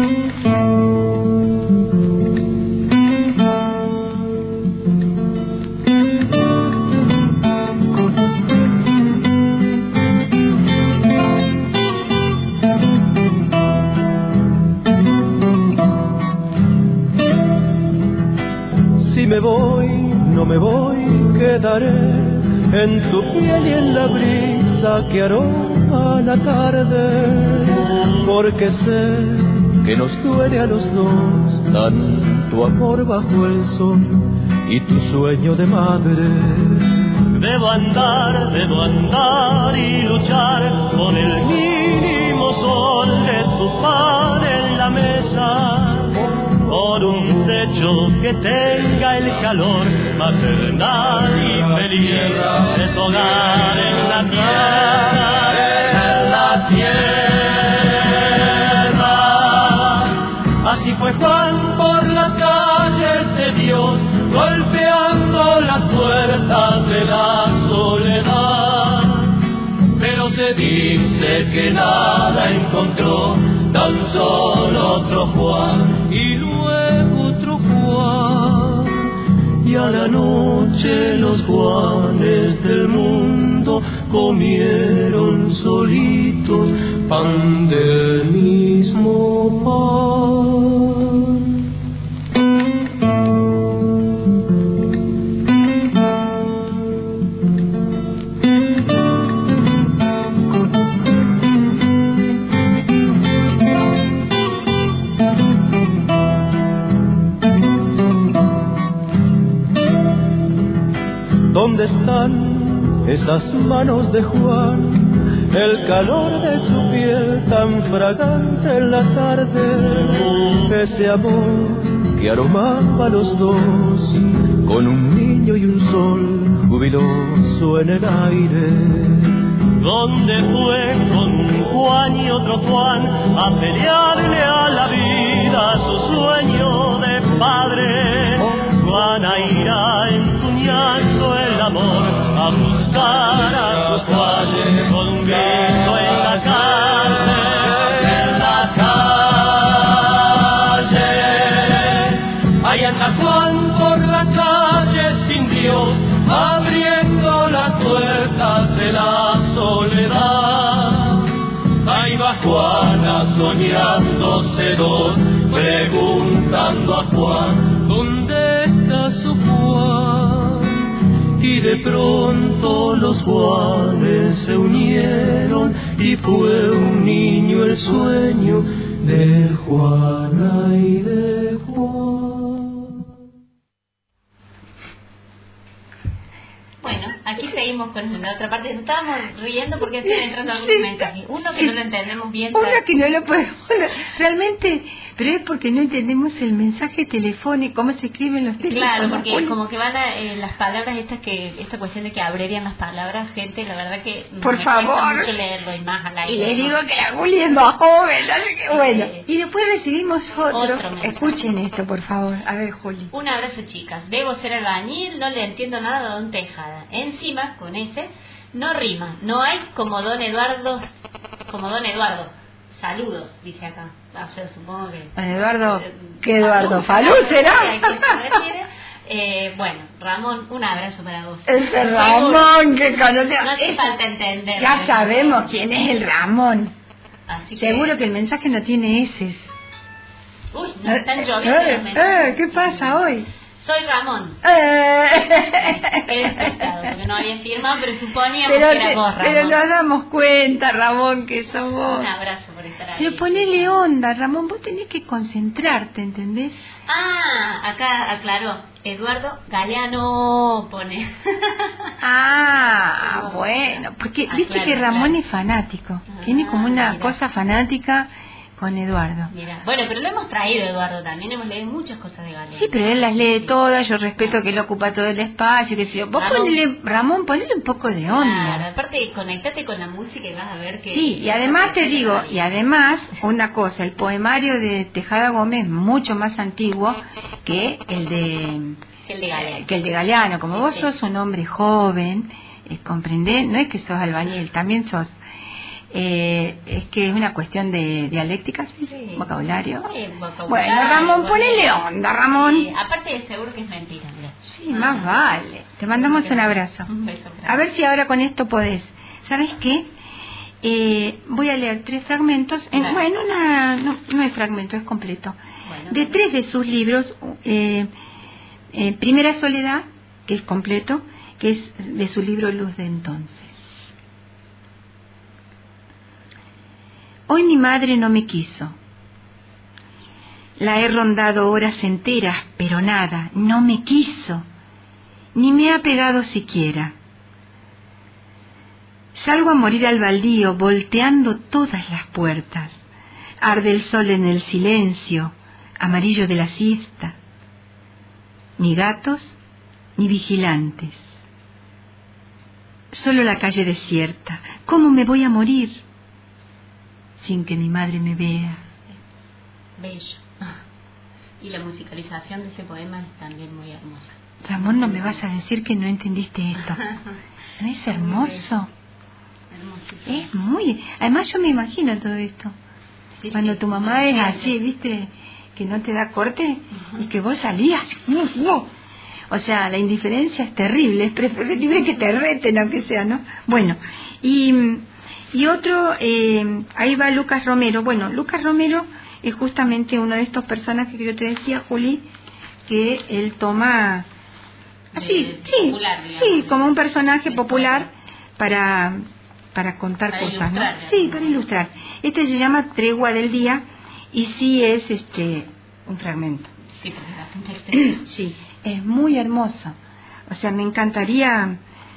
Speaker 6: Si me voy, no me voy, quedaré en tu piel y en la brisa que aroma la tarde, porque sé que nos duele a los dos tanto amor bajo el sol y tu sueño de madre. Debo andar y luchar con el mínimo sol de tu pan en la mesa, por un techo que tenga el calor maternal y feliz de tu hogar en la tierra. Así fue Juan por las calles de Dios, golpeando las puertas de la soledad. Pero se dice que nada encontró, tan solo otro Juan y luego otro Juan, y a la noche los Juanes del mundo comieron solitos pan del mismo pan. ¿Dónde están esas manos de Juan? El calor de su piel tan fragante en la tarde, ese amor que aromaba a los dos, con un niño y un sol jubiloso en el aire. ¿Dónde fue con Juan y otro Juan a pelearle a la vida su sueño de padre. Juana irá empuñando el amor a buscar a su padre con un grito en la calle. Ahí anda Juan por las calles sin Dios, abriendo las puertas de la soledad. Ahí va Juana soñándose dos, preguntando a Juan, ¿dónde está su Juan? Y de pronto los Juanes se unieron y fue un niño el sueño de Juana y de Juan.
Speaker 2: Bueno, aquí seguimos con la otra parte. Nos estábamos riendo porque están entrando algunos mensajes. Uno que no lo entendemos bien.
Speaker 1: Uno que no lo podemos realmente, pero es porque no entendemos el mensaje telefónico, cómo se escriben los teléfonos.
Speaker 2: Claro, porque como que van las palabras estas, que esta cuestión de que abrevian las palabras, gente, la verdad que
Speaker 1: por favor,
Speaker 2: mucho leerlo y más al aire.
Speaker 1: Y les digo que la Juli es más joven, así que bueno. Y después recibimos otro escuchen esto, por favor. A ver, Juli.
Speaker 2: Un abrazo, chicas. Debo ser albañil, no le entiendo nada de Don Tejada. Encima, con ese, no rima. No hay como Don Eduardo. Saludos, dice acá. O sea, supongo que...
Speaker 1: Eduardo, ¿qué Eduardo? ¿Salud será?
Speaker 2: Bueno, Ramón, un abrazo para vos.
Speaker 1: Ese Ramón que conoce...
Speaker 2: No hace falta entender.
Speaker 1: Ya sabemos quién es el Ramón.
Speaker 2: Así que...
Speaker 1: Seguro que el mensaje no tiene eses.
Speaker 2: Uy, no están lloviendo los mensajes.
Speaker 1: ¿Qué pasa hoy?
Speaker 2: Soy Ramón. Qué despistado, porque no había firmado, pero suponíamos que era vos, Ramón.
Speaker 1: Pero nos damos cuenta, Ramón, que sos vos.
Speaker 2: Un abrazo por estar ahí.
Speaker 1: Pero ponele onda, Ramón, vos tenés que concentrarte, ¿entendés?
Speaker 2: Acá aclaró. Eduardo Galeano pone.
Speaker 1: Bueno, porque viste que Ramón es fanático. Tiene como una cosa fanática con Eduardo.
Speaker 2: Mira, bueno, pero lo hemos traído, Eduardo, también hemos leído muchas cosas de Galeano.
Speaker 1: Sí, pero él las lee todas, yo respeto que él ocupa todo el espacio, que si vos Ramón, ponele un poco de onda.
Speaker 2: Claro, aparte conectate con la música y vas a ver que...
Speaker 1: Sí, y además te digo, una cosa, el poemario de Tejada Gómez es mucho más antiguo que el de Galeano. Como vos sos un hombre joven, comprendés, no es que sos albañil, también sos... es que es una cuestión de dialéctica, ¿sí? Vocabulario. Bueno, Ramón, ponele onda, Ramón.
Speaker 2: Sí, aparte seguro que es mentira, mira.
Speaker 1: Sí, más vale. Te mandamos un abrazo.
Speaker 2: Un beso.
Speaker 1: A ver si ahora con esto podés. ¿Sabes qué? Voy a leer 3 fragmentos. Bueno, no es fragmento, es completo. De 3 de sus libros. Primera Soledad, que es completo, que es de su libro Luz de Entonces. Hoy mi madre no me quiso. La he rondado horas enteras, pero nada, no me quiso, ni me ha pegado siquiera. Salgo a morir al baldío, volteando todas las puertas. Arde el sol en el silencio, amarillo de la siesta. Ni gatos, ni vigilantes. Solo la calle desierta. ¿Cómo me voy a morir sin que mi madre me vea?
Speaker 2: Bello. Y la musicalización de ese poema es también muy hermosa.
Speaker 1: Ramón, no me vas a decir que no entendiste esto. ¿No es hermoso? Es muy... Además yo me imagino todo esto. Sí, cuando tu mamá es así, ¿viste? Que no te da corte y que vos salías. O sea, la indiferencia es terrible. Es preferible que te reten, aunque sea, ¿no? Bueno, y otro, ahí va Lucas Romero. Bueno, Lucas Romero es justamente uno de estos personajes que yo te decía, Juli, que él toma así,
Speaker 2: popular,
Speaker 1: sí, como un personaje popular para contar cosas, ¿no? Sí, para ilustrar. Este se llama Tregua del Día y sí es un fragmento.
Speaker 2: Sí, porque es bastante extenso.
Speaker 1: Sí, es muy hermoso. O sea, me encantaría,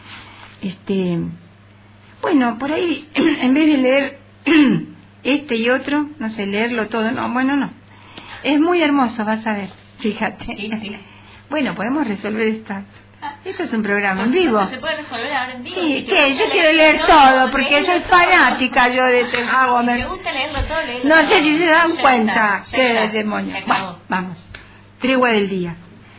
Speaker 1: bueno, por ahí, en vez de leer este y otro, no sé, leerlo todo, no. Es muy hermoso, vas a ver, fíjate.
Speaker 2: Sí.
Speaker 1: Bueno, podemos resolver esta. Esto es un programa en vivo.
Speaker 2: ¿Se puede resolver ahora en vivo?
Speaker 1: Sí, que yo quiero leer todo, porque soy fanática yo de Tejada Gómez.
Speaker 2: ¿Te gusta leerlo todo?
Speaker 1: No sé si se dan cuenta. Qué demonio. Bueno, vamos. tregua del día.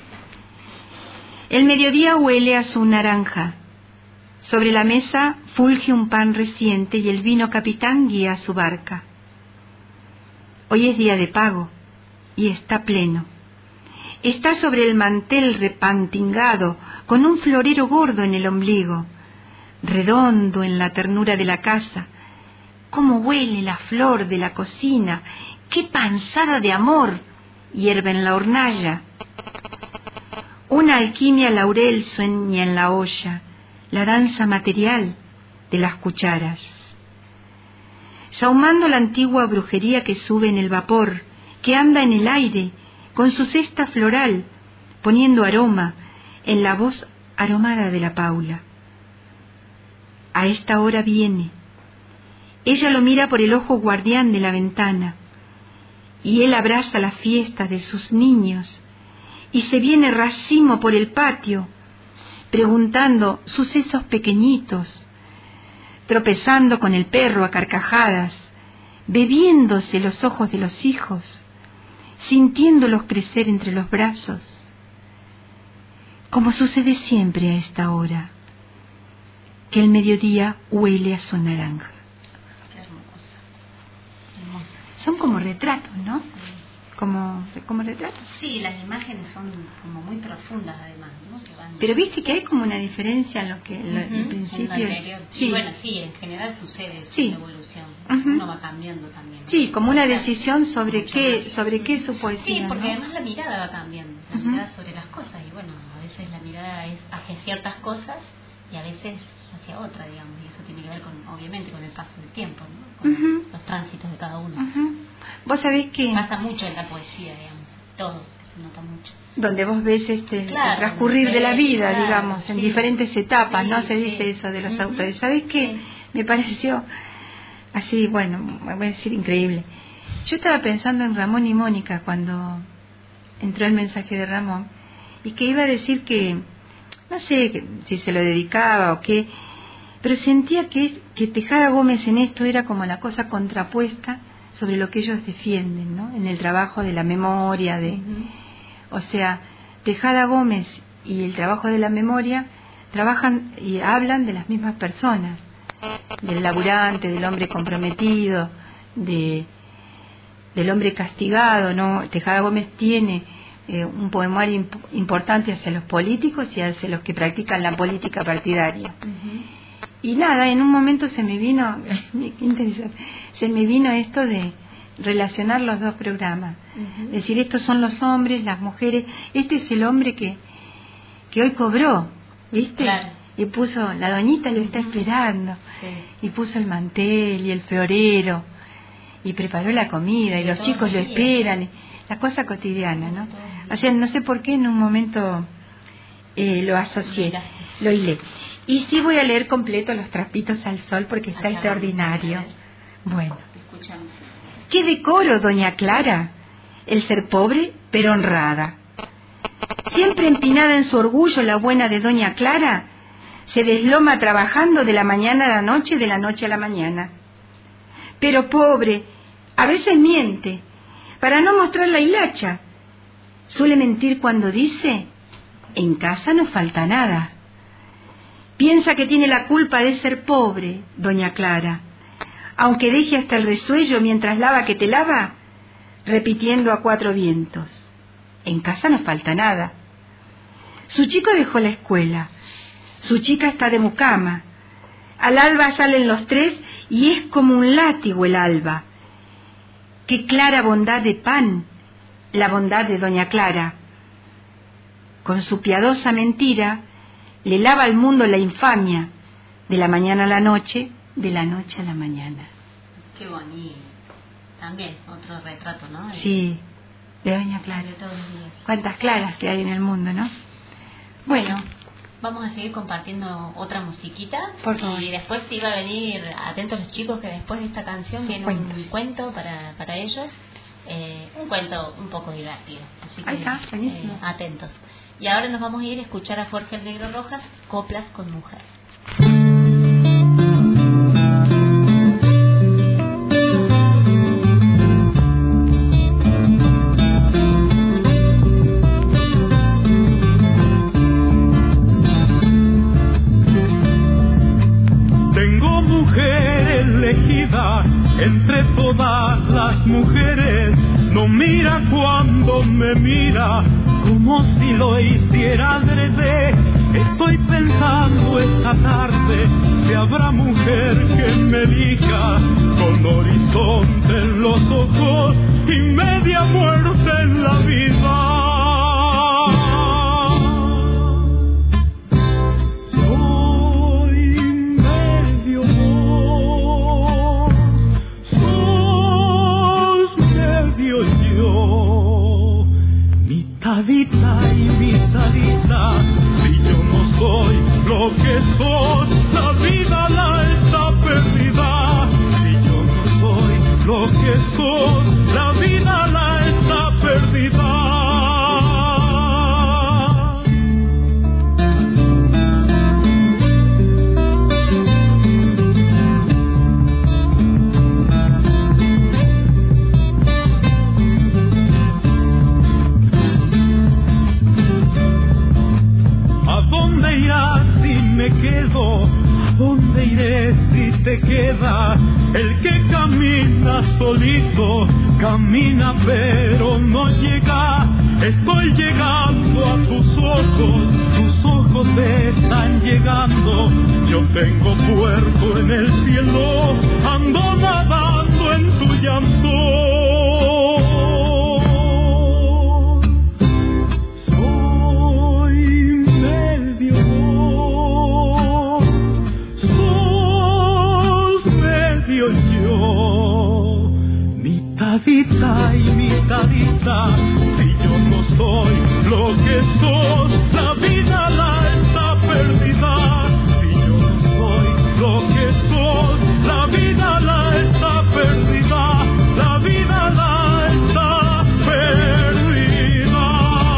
Speaker 1: El mediodía huele a su naranja. Sobre la mesa fulge un pan reciente y el vino capitán guía su barca. Hoy es día de pago y está pleno. Está sobre el mantel repantingado con un florero gordo en el ombligo, redondo en la ternura de la casa. Cómo huele la flor de la cocina, qué panzada de amor hierve en la hornalla. Una alquimia laurel sueña en la olla, la danza material de las cucharas. Sahumando la antigua brujería que sube en el vapor, que anda en el aire, con su cesta floral, poniendo aroma en la voz aromada de la Paula. A esta hora viene. Ella lo mira por el ojo guardián de la ventana, y él abraza la fiesta de sus niños, y se viene racimo por el patio, preguntando sucesos pequeñitos, tropezando con el perro a carcajadas, bebiéndose los ojos de los hijos, sintiéndolos crecer entre los brazos, como sucede siempre a esta hora, que el mediodía huele a su naranja.
Speaker 2: Qué hermoso.
Speaker 1: Son como retratos, ¿no? Como retratos.
Speaker 2: Sí, las imágenes son como muy profundas además, ¿no? Que van...
Speaker 1: Pero viste que hay como una diferencia en lo que el principio.
Speaker 2: Sí. Bueno, sí, en general sucede
Speaker 1: sí.
Speaker 2: Una evolución. Uno va cambiando también, ¿no?
Speaker 1: Sí, como una decisión sobre qué es su poesía.
Speaker 2: Sí, porque
Speaker 1: ¿no?
Speaker 2: además la mirada va cambiando, la mirada sobre las cosas, y bueno, a veces la mirada es hacia ciertas cosas y a veces hacia otra, digamos, y eso tiene que ver con, obviamente, con el paso del tiempo, ¿no? Con los tránsitos de cada uno.
Speaker 1: Vos sabés que
Speaker 2: pasa mucho en la poesía, digamos, todo, se nota mucho.
Speaker 1: Donde vos ves el transcurrir de la vida, digamos, en diferentes etapas, ¿no? Se dice eso de los autores. ¿Sabés qué? Me pareció así, bueno, voy a decir increíble. Yo estaba pensando en Ramón y Mónica cuando entró el mensaje de Ramón, y que iba a decir que, no sé si se lo dedicaba o qué, pero sentía que Tejada Gómez en esto era como la cosa contrapuesta sobre lo que ellos defienden, ¿no? En el trabajo de la memoria, o sea, Tejada Gómez y el trabajo de la memoria trabajan y hablan de las mismas personas, del laburante, del hombre comprometido, del hombre castigado, ¿no? Tejada Gómez tiene un poemario importante hacia los políticos y hacia los que practican la política partidaria. Y nada, en un momento se me vino, interesante, se me vino esto de relacionar los dos programas. Es decir, estos son los hombres, las mujeres, este es el hombre que hoy cobró, ¿viste? Claro. Y puso, la doñita lo está esperando, y puso el mantel y el florero, y preparó la comida, y los chicos lo esperan, la cosa cotidiana, ¿no? O sea, no sé por qué en un momento lo asocié, lo hilé. Y sí voy a leer completo Los trapitos al sol porque está extraordinario. Bueno. ¡Qué decoro, doña Clara! El ser pobre, pero honrada. Siempre empinada en su orgullo la buena de doña Clara, se desloma trabajando de la mañana a la noche, de la noche a la mañana. Pero pobre, a veces miente, para no mostrar la hilacha. Suele mentir cuando dice, en casa no falta nada. Piensa que tiene la culpa de ser pobre, doña Clara, aunque deje hasta el resuello mientras lava que te lava, repitiendo a cuatro vientos, en casa no falta nada. Su chico dejó la escuela, su chica está de mucama, al alba salen los tres y es como un látigo el alba. Qué clara bondad de pan, la bondad de doña Clara. Con su piadosa mentira, le lava al mundo la infamia, de la mañana a la noche, de la noche a la mañana.
Speaker 2: Qué bonito. También otro retrato, ¿no?
Speaker 1: Sí, de doña Clara.
Speaker 2: De todos los días.
Speaker 1: Cuántas Claras que hay en el mundo, ¿no? Bueno.
Speaker 2: Vamos a seguir compartiendo otra musiquita.
Speaker 1: Por favor.
Speaker 2: Y después iba a venir, atentos los chicos, que después de esta canción viene un cuento para ellos. Un cuento un poco divertido. Así que,
Speaker 1: ahí está, buenísimo.
Speaker 2: Atentos. Y ahora nos vamos a ir a escuchar a Jorge el Negro Rojas, Coplas con Mujer.
Speaker 6: tengo mujer elegida entre todas las mujeres. No mira cuando me mira como si lo hiciera adrede. Estoy pensando esta tarde si habrá mujer que me diga, con horizonte en los ojos y media muerte en la vida. Mitadita y mitadita, si yo no soy lo que sos, la vida la está perdida. Si yo no soy lo que sos, la vida la está perdida. Me quedo, ¿a dónde iré si te queda? El que camina solito, camina pero no llega. Estoy llegando a tus ojos te están llegando. Yo tengo puerto en el cielo, ando nadando en tu llanto. Mitadita y mitadita, si yo no soy lo que sos, la vida la está perdida. Si yo no soy lo que sos, la vida la está perdida. La vida la está perdida.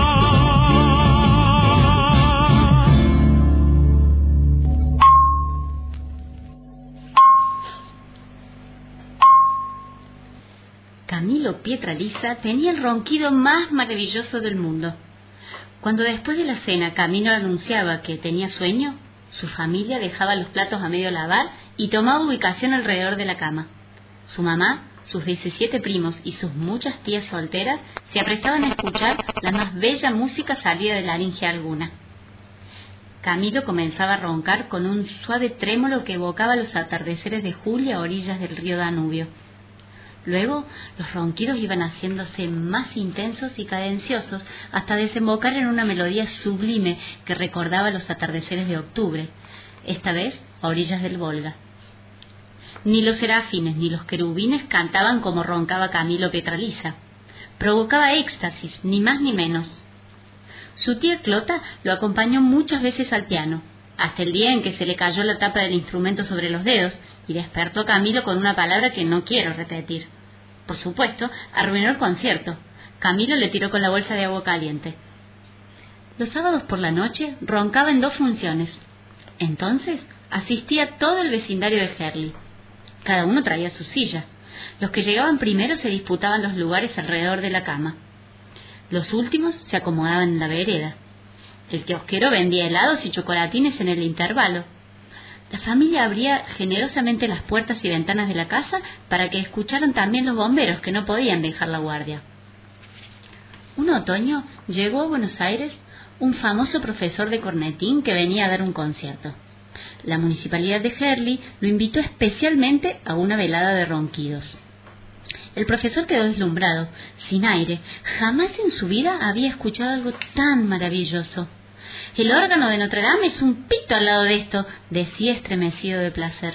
Speaker 2: Camilo Pietraliza tenía el ronquido más maravilloso del mundo. Cuando después de la cena Camilo anunciaba que tenía sueño, su familia dejaba los platos a medio lavar y tomaba ubicación alrededor de la cama. Su mamá, sus 17 primos y sus muchas tías solteras se aprestaban a escuchar la más bella música salida de laringe alguna. Camilo comenzaba a roncar con un suave trémolo que evocaba los atardeceres de julio a orillas del río Danubio. Luego, los ronquidos iban haciéndose más intensos y cadenciosos hasta desembocar en una melodía sublime que recordaba los atardeceres de octubre, esta vez a orillas del Volga. Ni los serafines ni los querubines cantaban como roncaba Camilo Pietraliza. Provocaba éxtasis, ni más ni menos. Su tía Clota lo acompañó muchas veces al piano, hasta el día en que se le cayó la tapa del instrumento sobre los dedos y despertó a Camilo con una palabra que no quiero repetir. Por supuesto, arruinó el concierto. Camilo le tiró con la bolsa de agua caliente. Los sábados por la noche roncaba en 2 funciones. Entonces asistía todo el vecindario de Herli. Cada uno traía su silla. Los que llegaban primero se disputaban los lugares alrededor de la cama. Los últimos se acomodaban en la vereda. El kiosquero vendía helados y chocolatines en el intervalo. La familia abría generosamente las puertas y ventanas de la casa para que escucharan también los bomberos, que no podían dejar la guardia. Un otoño llegó a Buenos Aires un famoso profesor de cornetín que venía a dar un concierto. La municipalidad de Herli lo invitó especialmente a una velada de ronquidos. El profesor quedó deslumbrado, sin aire. Jamás en su vida había escuchado algo tan maravilloso. El órgano de Notre Dame es un pito al lado de esto, decía estremecido de placer.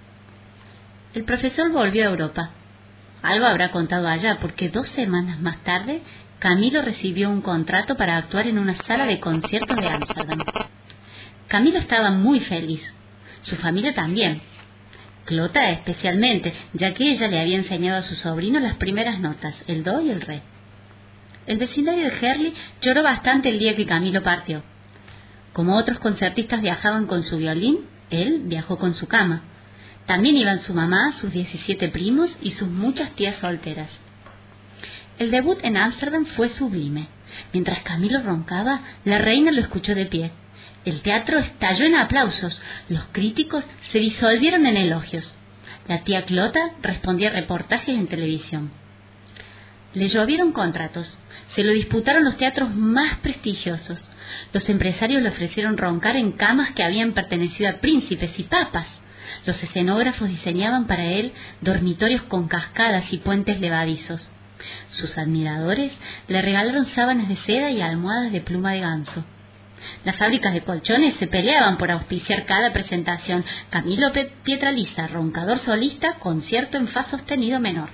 Speaker 2: El profesor volvió a Europa. Algo habrá contado allá, porque 2 semanas más tarde, Camilo recibió un contrato para actuar en una sala de conciertos de Ámsterdam. Camilo estaba muy feliz. Su familia también. Clota especialmente, ya que ella le había enseñado a su sobrino las primeras notas, el do y el re. El vecindario de Herli lloró bastante el día que Camilo partió. Como otros concertistas viajaban con su violín, él viajó con su cama. También iban su mamá, sus 17 primos y sus muchas tías solteras. El debut en Ámsterdam fue sublime. Mientras Camilo roncaba, la reina lo escuchó de pie. El teatro estalló en aplausos, los críticos se disolvieron en elogios. La tía Clota respondía a reportajes en televisión. Le llovieron contratos, se lo disputaron los teatros más prestigiosos. Los empresarios le ofrecieron roncar en camas que habían pertenecido a príncipes y papas. Los escenógrafos diseñaban para él dormitorios con cascadas y puentes levadizos. Sus admiradores le regalaron sábanas de seda y almohadas de pluma de ganso. Las fábricas de colchones se peleaban por auspiciar cada presentación. Camilo Pietraliza, roncador solista, concierto en fa sostenido menor.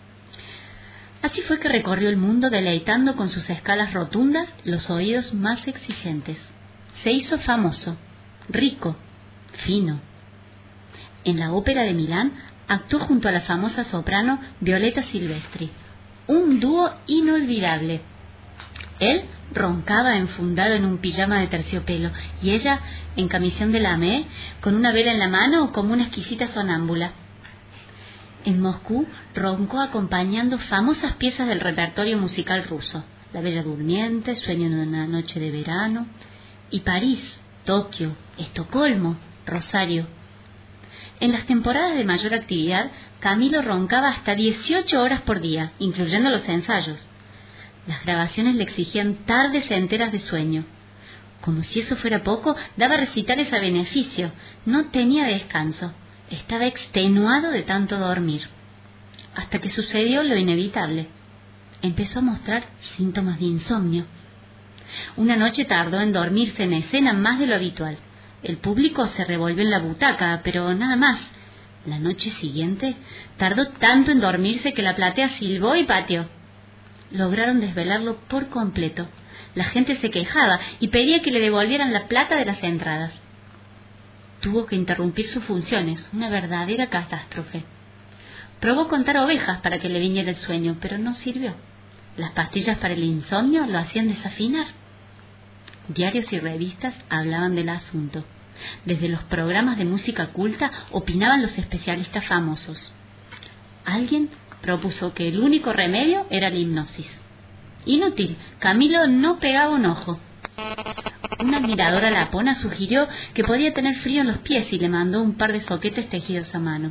Speaker 2: Así fue que recorrió el mundo deleitando con sus escalas rotundas los oídos más exigentes. Se hizo famoso, rico, fino. En la ópera de Milán actuó junto a la famosa soprano Violeta Silvestri, un dúo inolvidable. Él roncaba enfundado en un pijama de terciopelo y ella en camisón de lamé, con una vela en la mano como una exquisita sonámbula. En Moscú roncó acompañando famosas piezas del repertorio musical ruso, La Bella Durmiente, Sueño de una noche de verano, y París, Tokio, Estocolmo, Rosario. En las temporadas de mayor actividad, Camilo roncaba hasta 18 horas por día, incluyendo los ensayos. Las grabaciones le exigían tardes enteras de sueño. Como si eso fuera poco, daba recitales a beneficio. No tenía descanso. Estaba extenuado de tanto dormir. Hasta que sucedió lo inevitable. Empezó a mostrar síntomas de insomnio. Una noche tardó en dormirse en escena más de lo habitual. El público se revolvió en la butaca, pero nada más. La noche siguiente tardó tanto en dormirse que la platea silbó y pateó. Lograron desvelarlo por completo. La gente se quejaba y pedía que le devolvieran la plata de las entradas. Tuvo que interrumpir sus funciones, una verdadera catástrofe. Probó contar ovejas para que le viniera el sueño, pero no sirvió. Las pastillas para el insomnio lo hacían desafinar. Diarios y revistas hablaban del asunto. Desde los programas de música culta opinaban los especialistas famosos. Alguien propuso que el único remedio era la hipnosis. Inútil, Camilo no pegaba un ojo. Una admiradora lapona sugirió que podía tener frío en los pies y le mandó un par de soquetes tejidos a mano.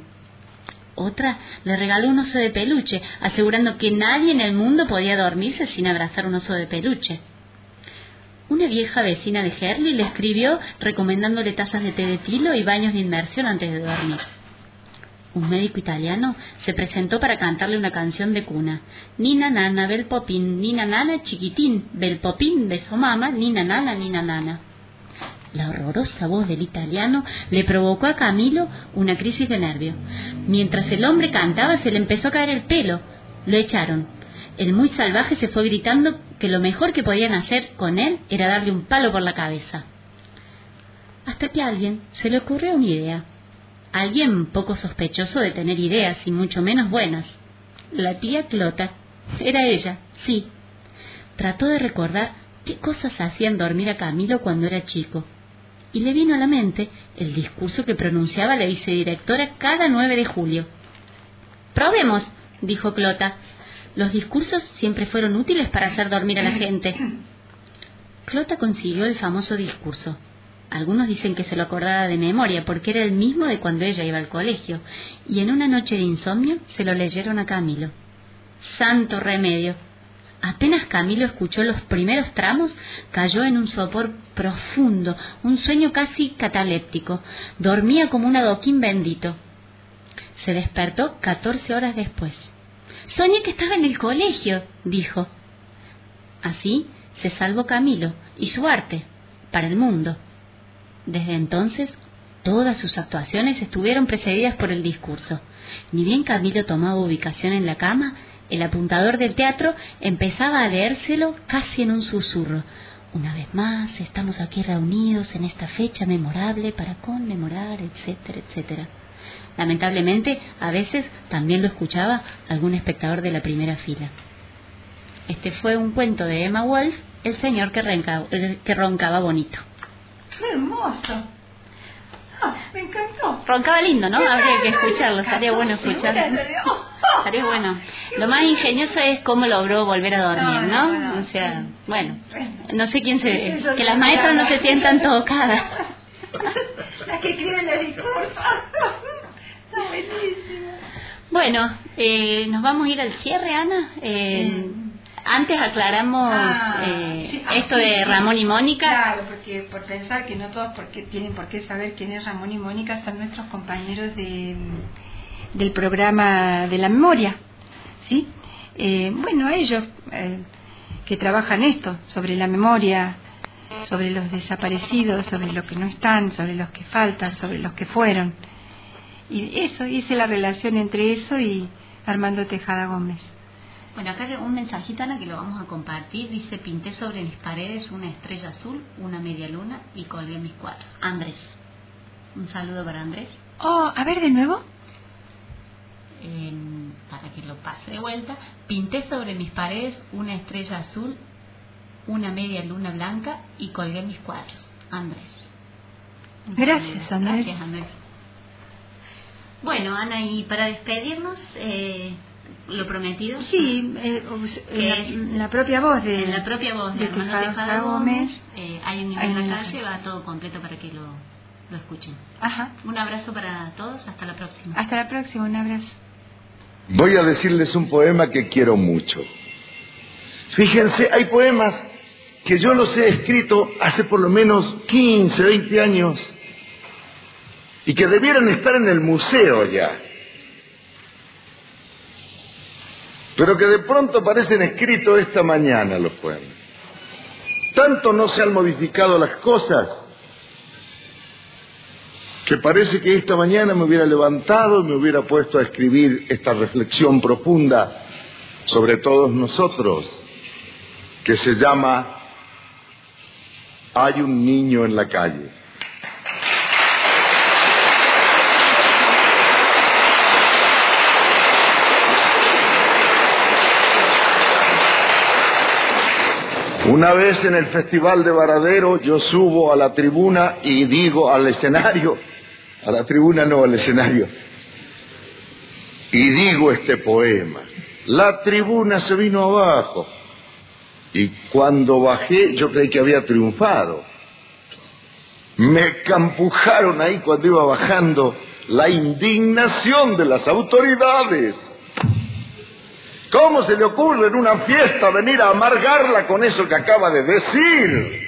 Speaker 2: Otra le regaló un oso de peluche, asegurando que nadie en el mundo podía dormirse sin abrazar un oso de peluche. Una vieja vecina de Herley le escribió recomendándole tazas de té de tilo y baños de inmersión antes de dormir. Un médico italiano se presentó para cantarle una canción de cuna. Nina nana bel popín, nina nana chiquitín, bel popín de su mamá, nina nana, nina nana. La horrorosa voz del italiano le provocó a Camilo una crisis de nervio. Mientras el hombre cantaba se le empezó a caer el pelo. Lo echaron. El muy salvaje se fue gritando que lo mejor que podían hacer con él era darle un palo por la cabeza. Hasta que a alguien se le ocurrió una idea. Alguien poco sospechoso de tener ideas y mucho menos buenas. La tía Clota. Era ella, sí. Trató de recordar qué cosas hacían dormir a Camilo cuando era chico. Y le vino a la mente el discurso que pronunciaba la vicedirectora cada 9 de julio. «Probemos», dijo Clota. «Los discursos siempre fueron útiles para hacer dormir a la gente». Clota consiguió el famoso discurso. Algunos dicen que se lo acordaba de memoria porque era el mismo de cuando ella iba al colegio, y en una noche de insomnio se lo leyeron a Camilo. ¡Santo remedio! Apenas Camilo escuchó los primeros tramos, cayó en un sopor profundo, un sueño casi cataléptico. Dormía como un adoquín bendito. Se despertó 14 horas después. «Soñé que estaba en el colegio», dijo. Así se salvó Camilo y su arte para el mundo. Desde entonces, todas sus actuaciones estuvieron precedidas por el discurso. Ni bien Camilo tomaba ubicación en la cama, el apuntador del teatro empezaba a leérselo casi en un susurro. «Una vez más, estamos aquí reunidos en esta fecha memorable para conmemorar», etcétera, etcétera. Lamentablemente, a veces también lo escuchaba algún espectador de la primera fila. Este fue un cuento de Emma Wolf, El señor que roncaba bonito.
Speaker 1: ¡Qué hermoso! Ah, me encantó.
Speaker 2: Roncaba lindo, ¿no? Habría que escucharlo, estaría bueno escucharlo. Estaría bueno. Lo más ingenioso es cómo logró volver a dormir, ¿no? O sea, bueno, no sé quién se... Que las maestras no se sientan tocadas.
Speaker 1: Las que escriben los discursos. Está buenísimo.
Speaker 2: Bueno, nos vamos a ir al cierre, Ana. Antes aclaramos esto de Ramón y Mónica.
Speaker 1: Claro, porque por pensar que no todos tienen por qué saber quién es Ramón y Mónica, son nuestros compañeros del programa de la memoria, ¿sí? Bueno, ellos que trabajan esto, sobre la memoria, sobre los desaparecidos, sobre los que no están, sobre los que faltan, sobre los que fueron. Y eso, hice la relación entre eso y Armando Tejada Gómez.
Speaker 2: Bueno, acá llegó un mensajito, Ana, que lo vamos a compartir. Dice: pinté sobre mis paredes una estrella azul, una media luna y colgué mis cuadros. Andrés. Un saludo para Andrés.
Speaker 1: Oh, a ver de nuevo.
Speaker 2: Para que lo pase de vuelta. Pinté sobre mis paredes una estrella azul, una media luna blanca y colgué mis cuadros. Andrés.
Speaker 1: Gracias, Andrés.
Speaker 2: Gracias, Andrés. Bueno, Ana, y para despedirnos, lo prometido.
Speaker 1: Sí, en la propia voz de...
Speaker 2: En la propia voz de Armando Tejada Gómez. Hay un niño en la calle, va todo completo para que lo escuchen.
Speaker 1: Ajá.
Speaker 2: Un abrazo para todos, hasta la próxima.
Speaker 1: Hasta la próxima, un abrazo.
Speaker 7: Voy a decirles un poema que quiero mucho. Fíjense, hay poemas que yo los he escrito hace por lo menos 15, 20 años y que debieran estar en el museo ya, pero que de pronto parecen escritos esta mañana los poemas. Tanto no se han modificado las cosas que parece que esta mañana me hubiera levantado y me hubiera puesto a escribir esta reflexión profunda sobre todos nosotros, que se llama Hay un niño en la calle. Una vez en el Festival de Varadero yo subo a la tribuna y digo al escenario, a la tribuna no, al escenario, y digo este poema. La tribuna se vino abajo y cuando bajé yo creí que había triunfado. Me campujaron ahí cuando iba bajando la indignación de las autoridades. ¿Cómo se le ocurre en una fiesta venir a amargarla con eso que acaba de decir?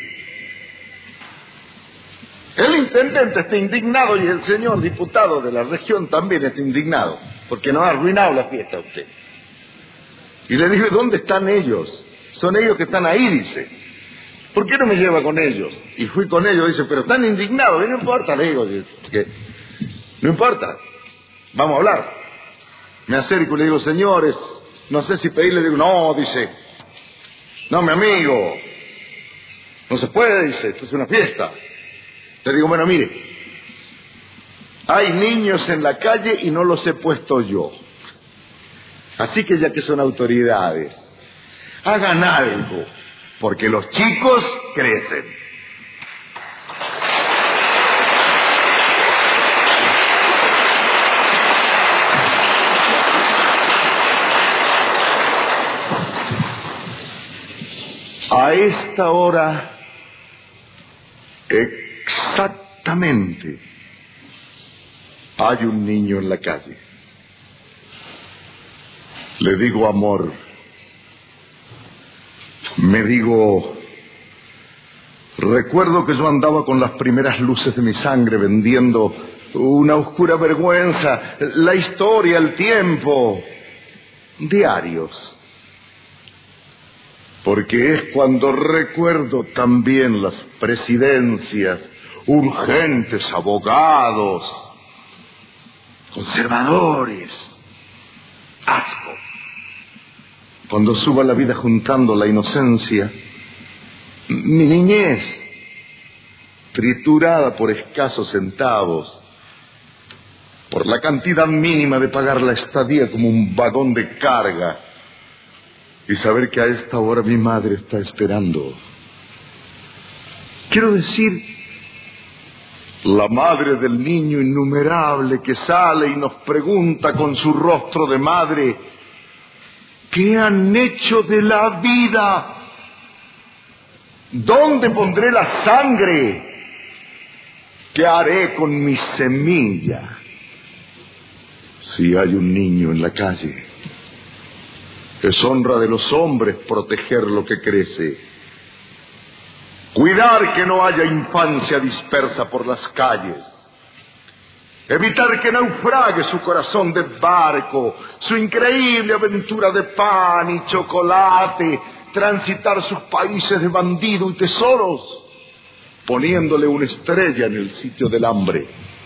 Speaker 7: El intendente está indignado y el señor diputado de la región también está indignado, porque nos ha arruinado la fiesta a usted. Y le dije, ¿dónde están ellos? Son ellos que están ahí, dice. ¿Por qué no me lleva con ellos? Y fui con ellos, dice, pero están indignados. Y no importa, le digo, que no importa, vamos a hablar. Me acerco y le digo, señores, no sé si pedirle, digo, no, dice, no, mi amigo, no se puede, dice, esto es una fiesta. Le digo, bueno, mire, hay niños en la calle y no los he puesto yo. Así que ya que son autoridades, hagan algo, porque los chicos crecen. A esta hora, exactamente, hay un niño en la calle. Le digo amor, me digo, recuerdo que yo andaba con las primeras luces de mi sangre vendiendo una oscura vergüenza, la historia, el tiempo, diarios. Porque es cuando recuerdo también las presidencias, urgentes abogados, conservadores, asco. Cuando suba la vida juntando la inocencia, mi niñez, triturada por escasos centavos, por la cantidad mínima de pagar la estadía como un vagón de carga, y saber que a esta hora mi madre está esperando. Quiero decir La madre del niño innumerable que sale y nos pregunta con su rostro de madre, ¿qué han hecho de la vida? ¿Dónde pondré la sangre? ¿Qué haré con mi semilla? Si hay un niño en la calle, es honra de los hombres proteger lo que crece. Cuidar que no haya infancia dispersa por las calles. Evitar que naufrague su corazón de barco, su increíble aventura de pan y chocolate, transitar sus países de bandido y tesoros, poniéndole una estrella en el sitio del hambre.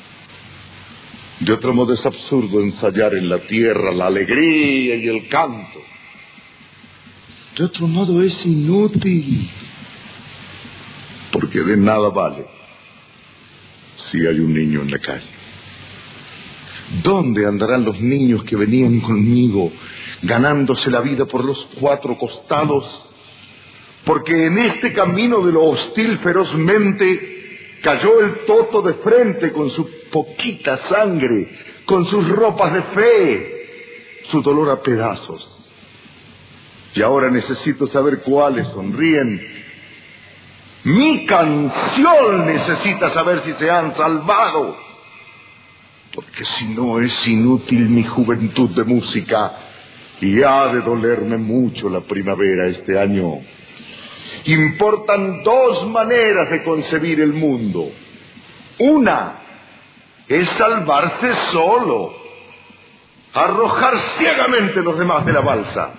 Speaker 7: De otro modo es absurdo ensayar en la tierra la alegría y el canto. De otro modo es inútil, porque de nada vale si hay un niño en la calle. ¿Dónde andarán los niños que venían conmigo, ganándose la vida por los cuatro costados? Porque en este camino de lo hostil ferozmente cayó el toto de frente con su poquita sangre, con sus ropas de fe, su dolor a pedazos. Y ahora necesito saber cuáles sonríen. Mi canción necesita saber si se han salvado, porque si no es inútil mi juventud de música y ha de dolerme mucho la primavera este año. Importan dos maneras de concebir el mundo. Una es salvarse solo, arrojar ciegamente a los demás de la balsa.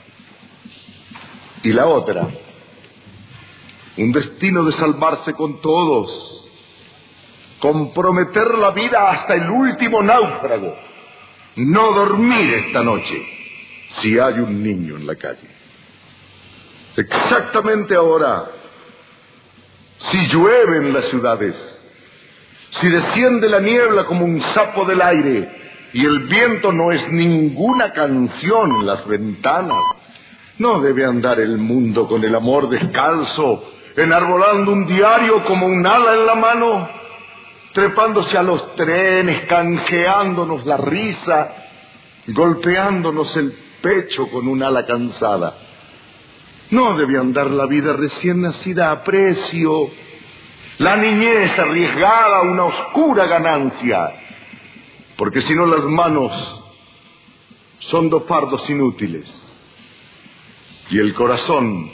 Speaker 7: Y la otra, un destino de salvarse con todos, comprometer la vida hasta el último náufrago, no dormir esta noche si hay un niño en la calle. Exactamente ahora, si llueve en las ciudades, si desciende la niebla como un sapo del aire y el viento no es ninguna canción en las ventanas, no debe andar el mundo con el amor descalzo, enarbolando un diario como un ala en la mano, trepándose a los trenes, canjeándonos la risa, golpeándonos el pecho con un ala cansada. No debe andar la vida recién nacida a precio, la niñez arriesgada a una oscura ganancia, porque si no las manos son dos fardos inútiles y el corazón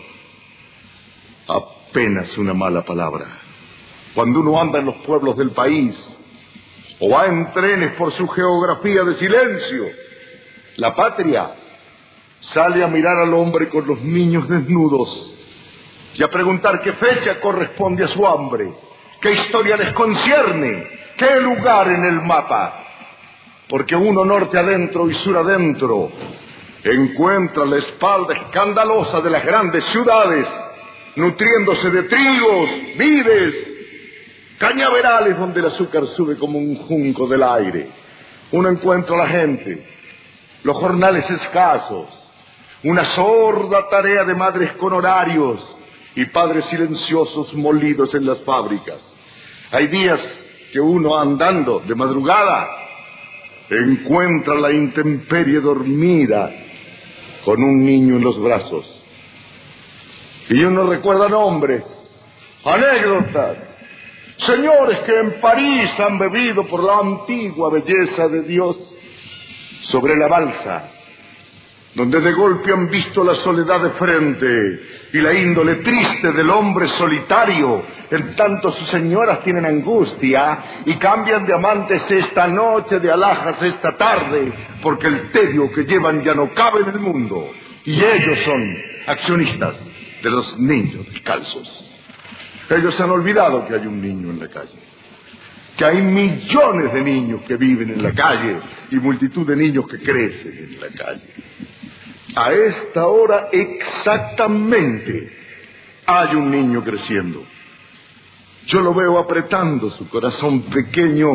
Speaker 7: apenas una mala palabra. Cuando uno anda en los pueblos del país o va en trenes por su geografía de silencio, la patria sale a mirar al hombre con los niños desnudos y a preguntar qué fecha corresponde a su hambre, qué historia les concierne, qué lugar en el mapa. Porque uno norte adentro y sur adentro encuentra la espalda escandalosa de las grandes ciudades, nutriéndose de trigos, vides, cañaverales donde el azúcar sube como un junco del aire. Uno encuentra a la gente, los jornales escasos, una sorda tarea de madres con horarios y padres silenciosos molidos en las fábricas. Hay días que uno andando de madrugada encuentra la intemperie dormida con un niño en los brazos. Y uno recuerda nombres, anécdotas, señores que en París han bebido por la antigua belleza de Dios sobre la balsa, donde de golpe han visto la soledad de frente y la índole triste del hombre solitario, en tanto sus señoras tienen angustia y cambian de amantes esta noche, de alhajas esta tarde, porque el tedio que llevan ya no cabe en el mundo, y ellos son accionistas de los niños descalzos. Ellos han olvidado que hay un niño en la calle, que hay millones de niños que viven en la calle y multitud de niños que crecen en la calle. A esta hora exactamente hay un niño creciendo. Yo lo veo apretando su corazón pequeño,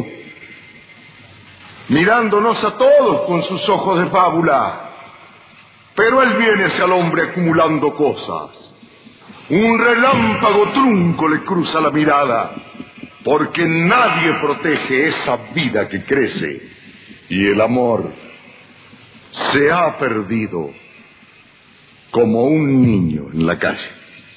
Speaker 7: mirándonos a todos con sus ojos de fábula. Pero él viene hacia el hombre acumulando cosas. Un relámpago trunco le cruza la mirada. porque nadie protege esa vida que crece y el amor se ha perdido como un niño en la calle.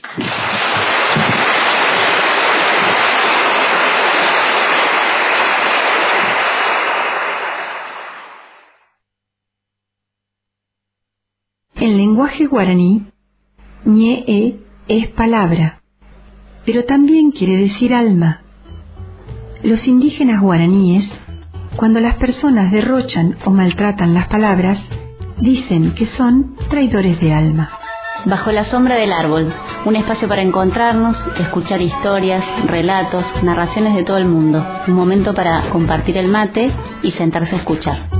Speaker 1: En lenguaje guaraní, ñe es palabra, pero también quiere decir alma. Los indígenas guaraníes, cuando las personas derrochan o maltratan las palabras, dicen que son traidores de alma.
Speaker 8: Bajo la sombra del árbol, un espacio para encontrarnos, escuchar historias, relatos, narraciones de todo el mundo. Un momento para compartir el mate y sentarse a escuchar.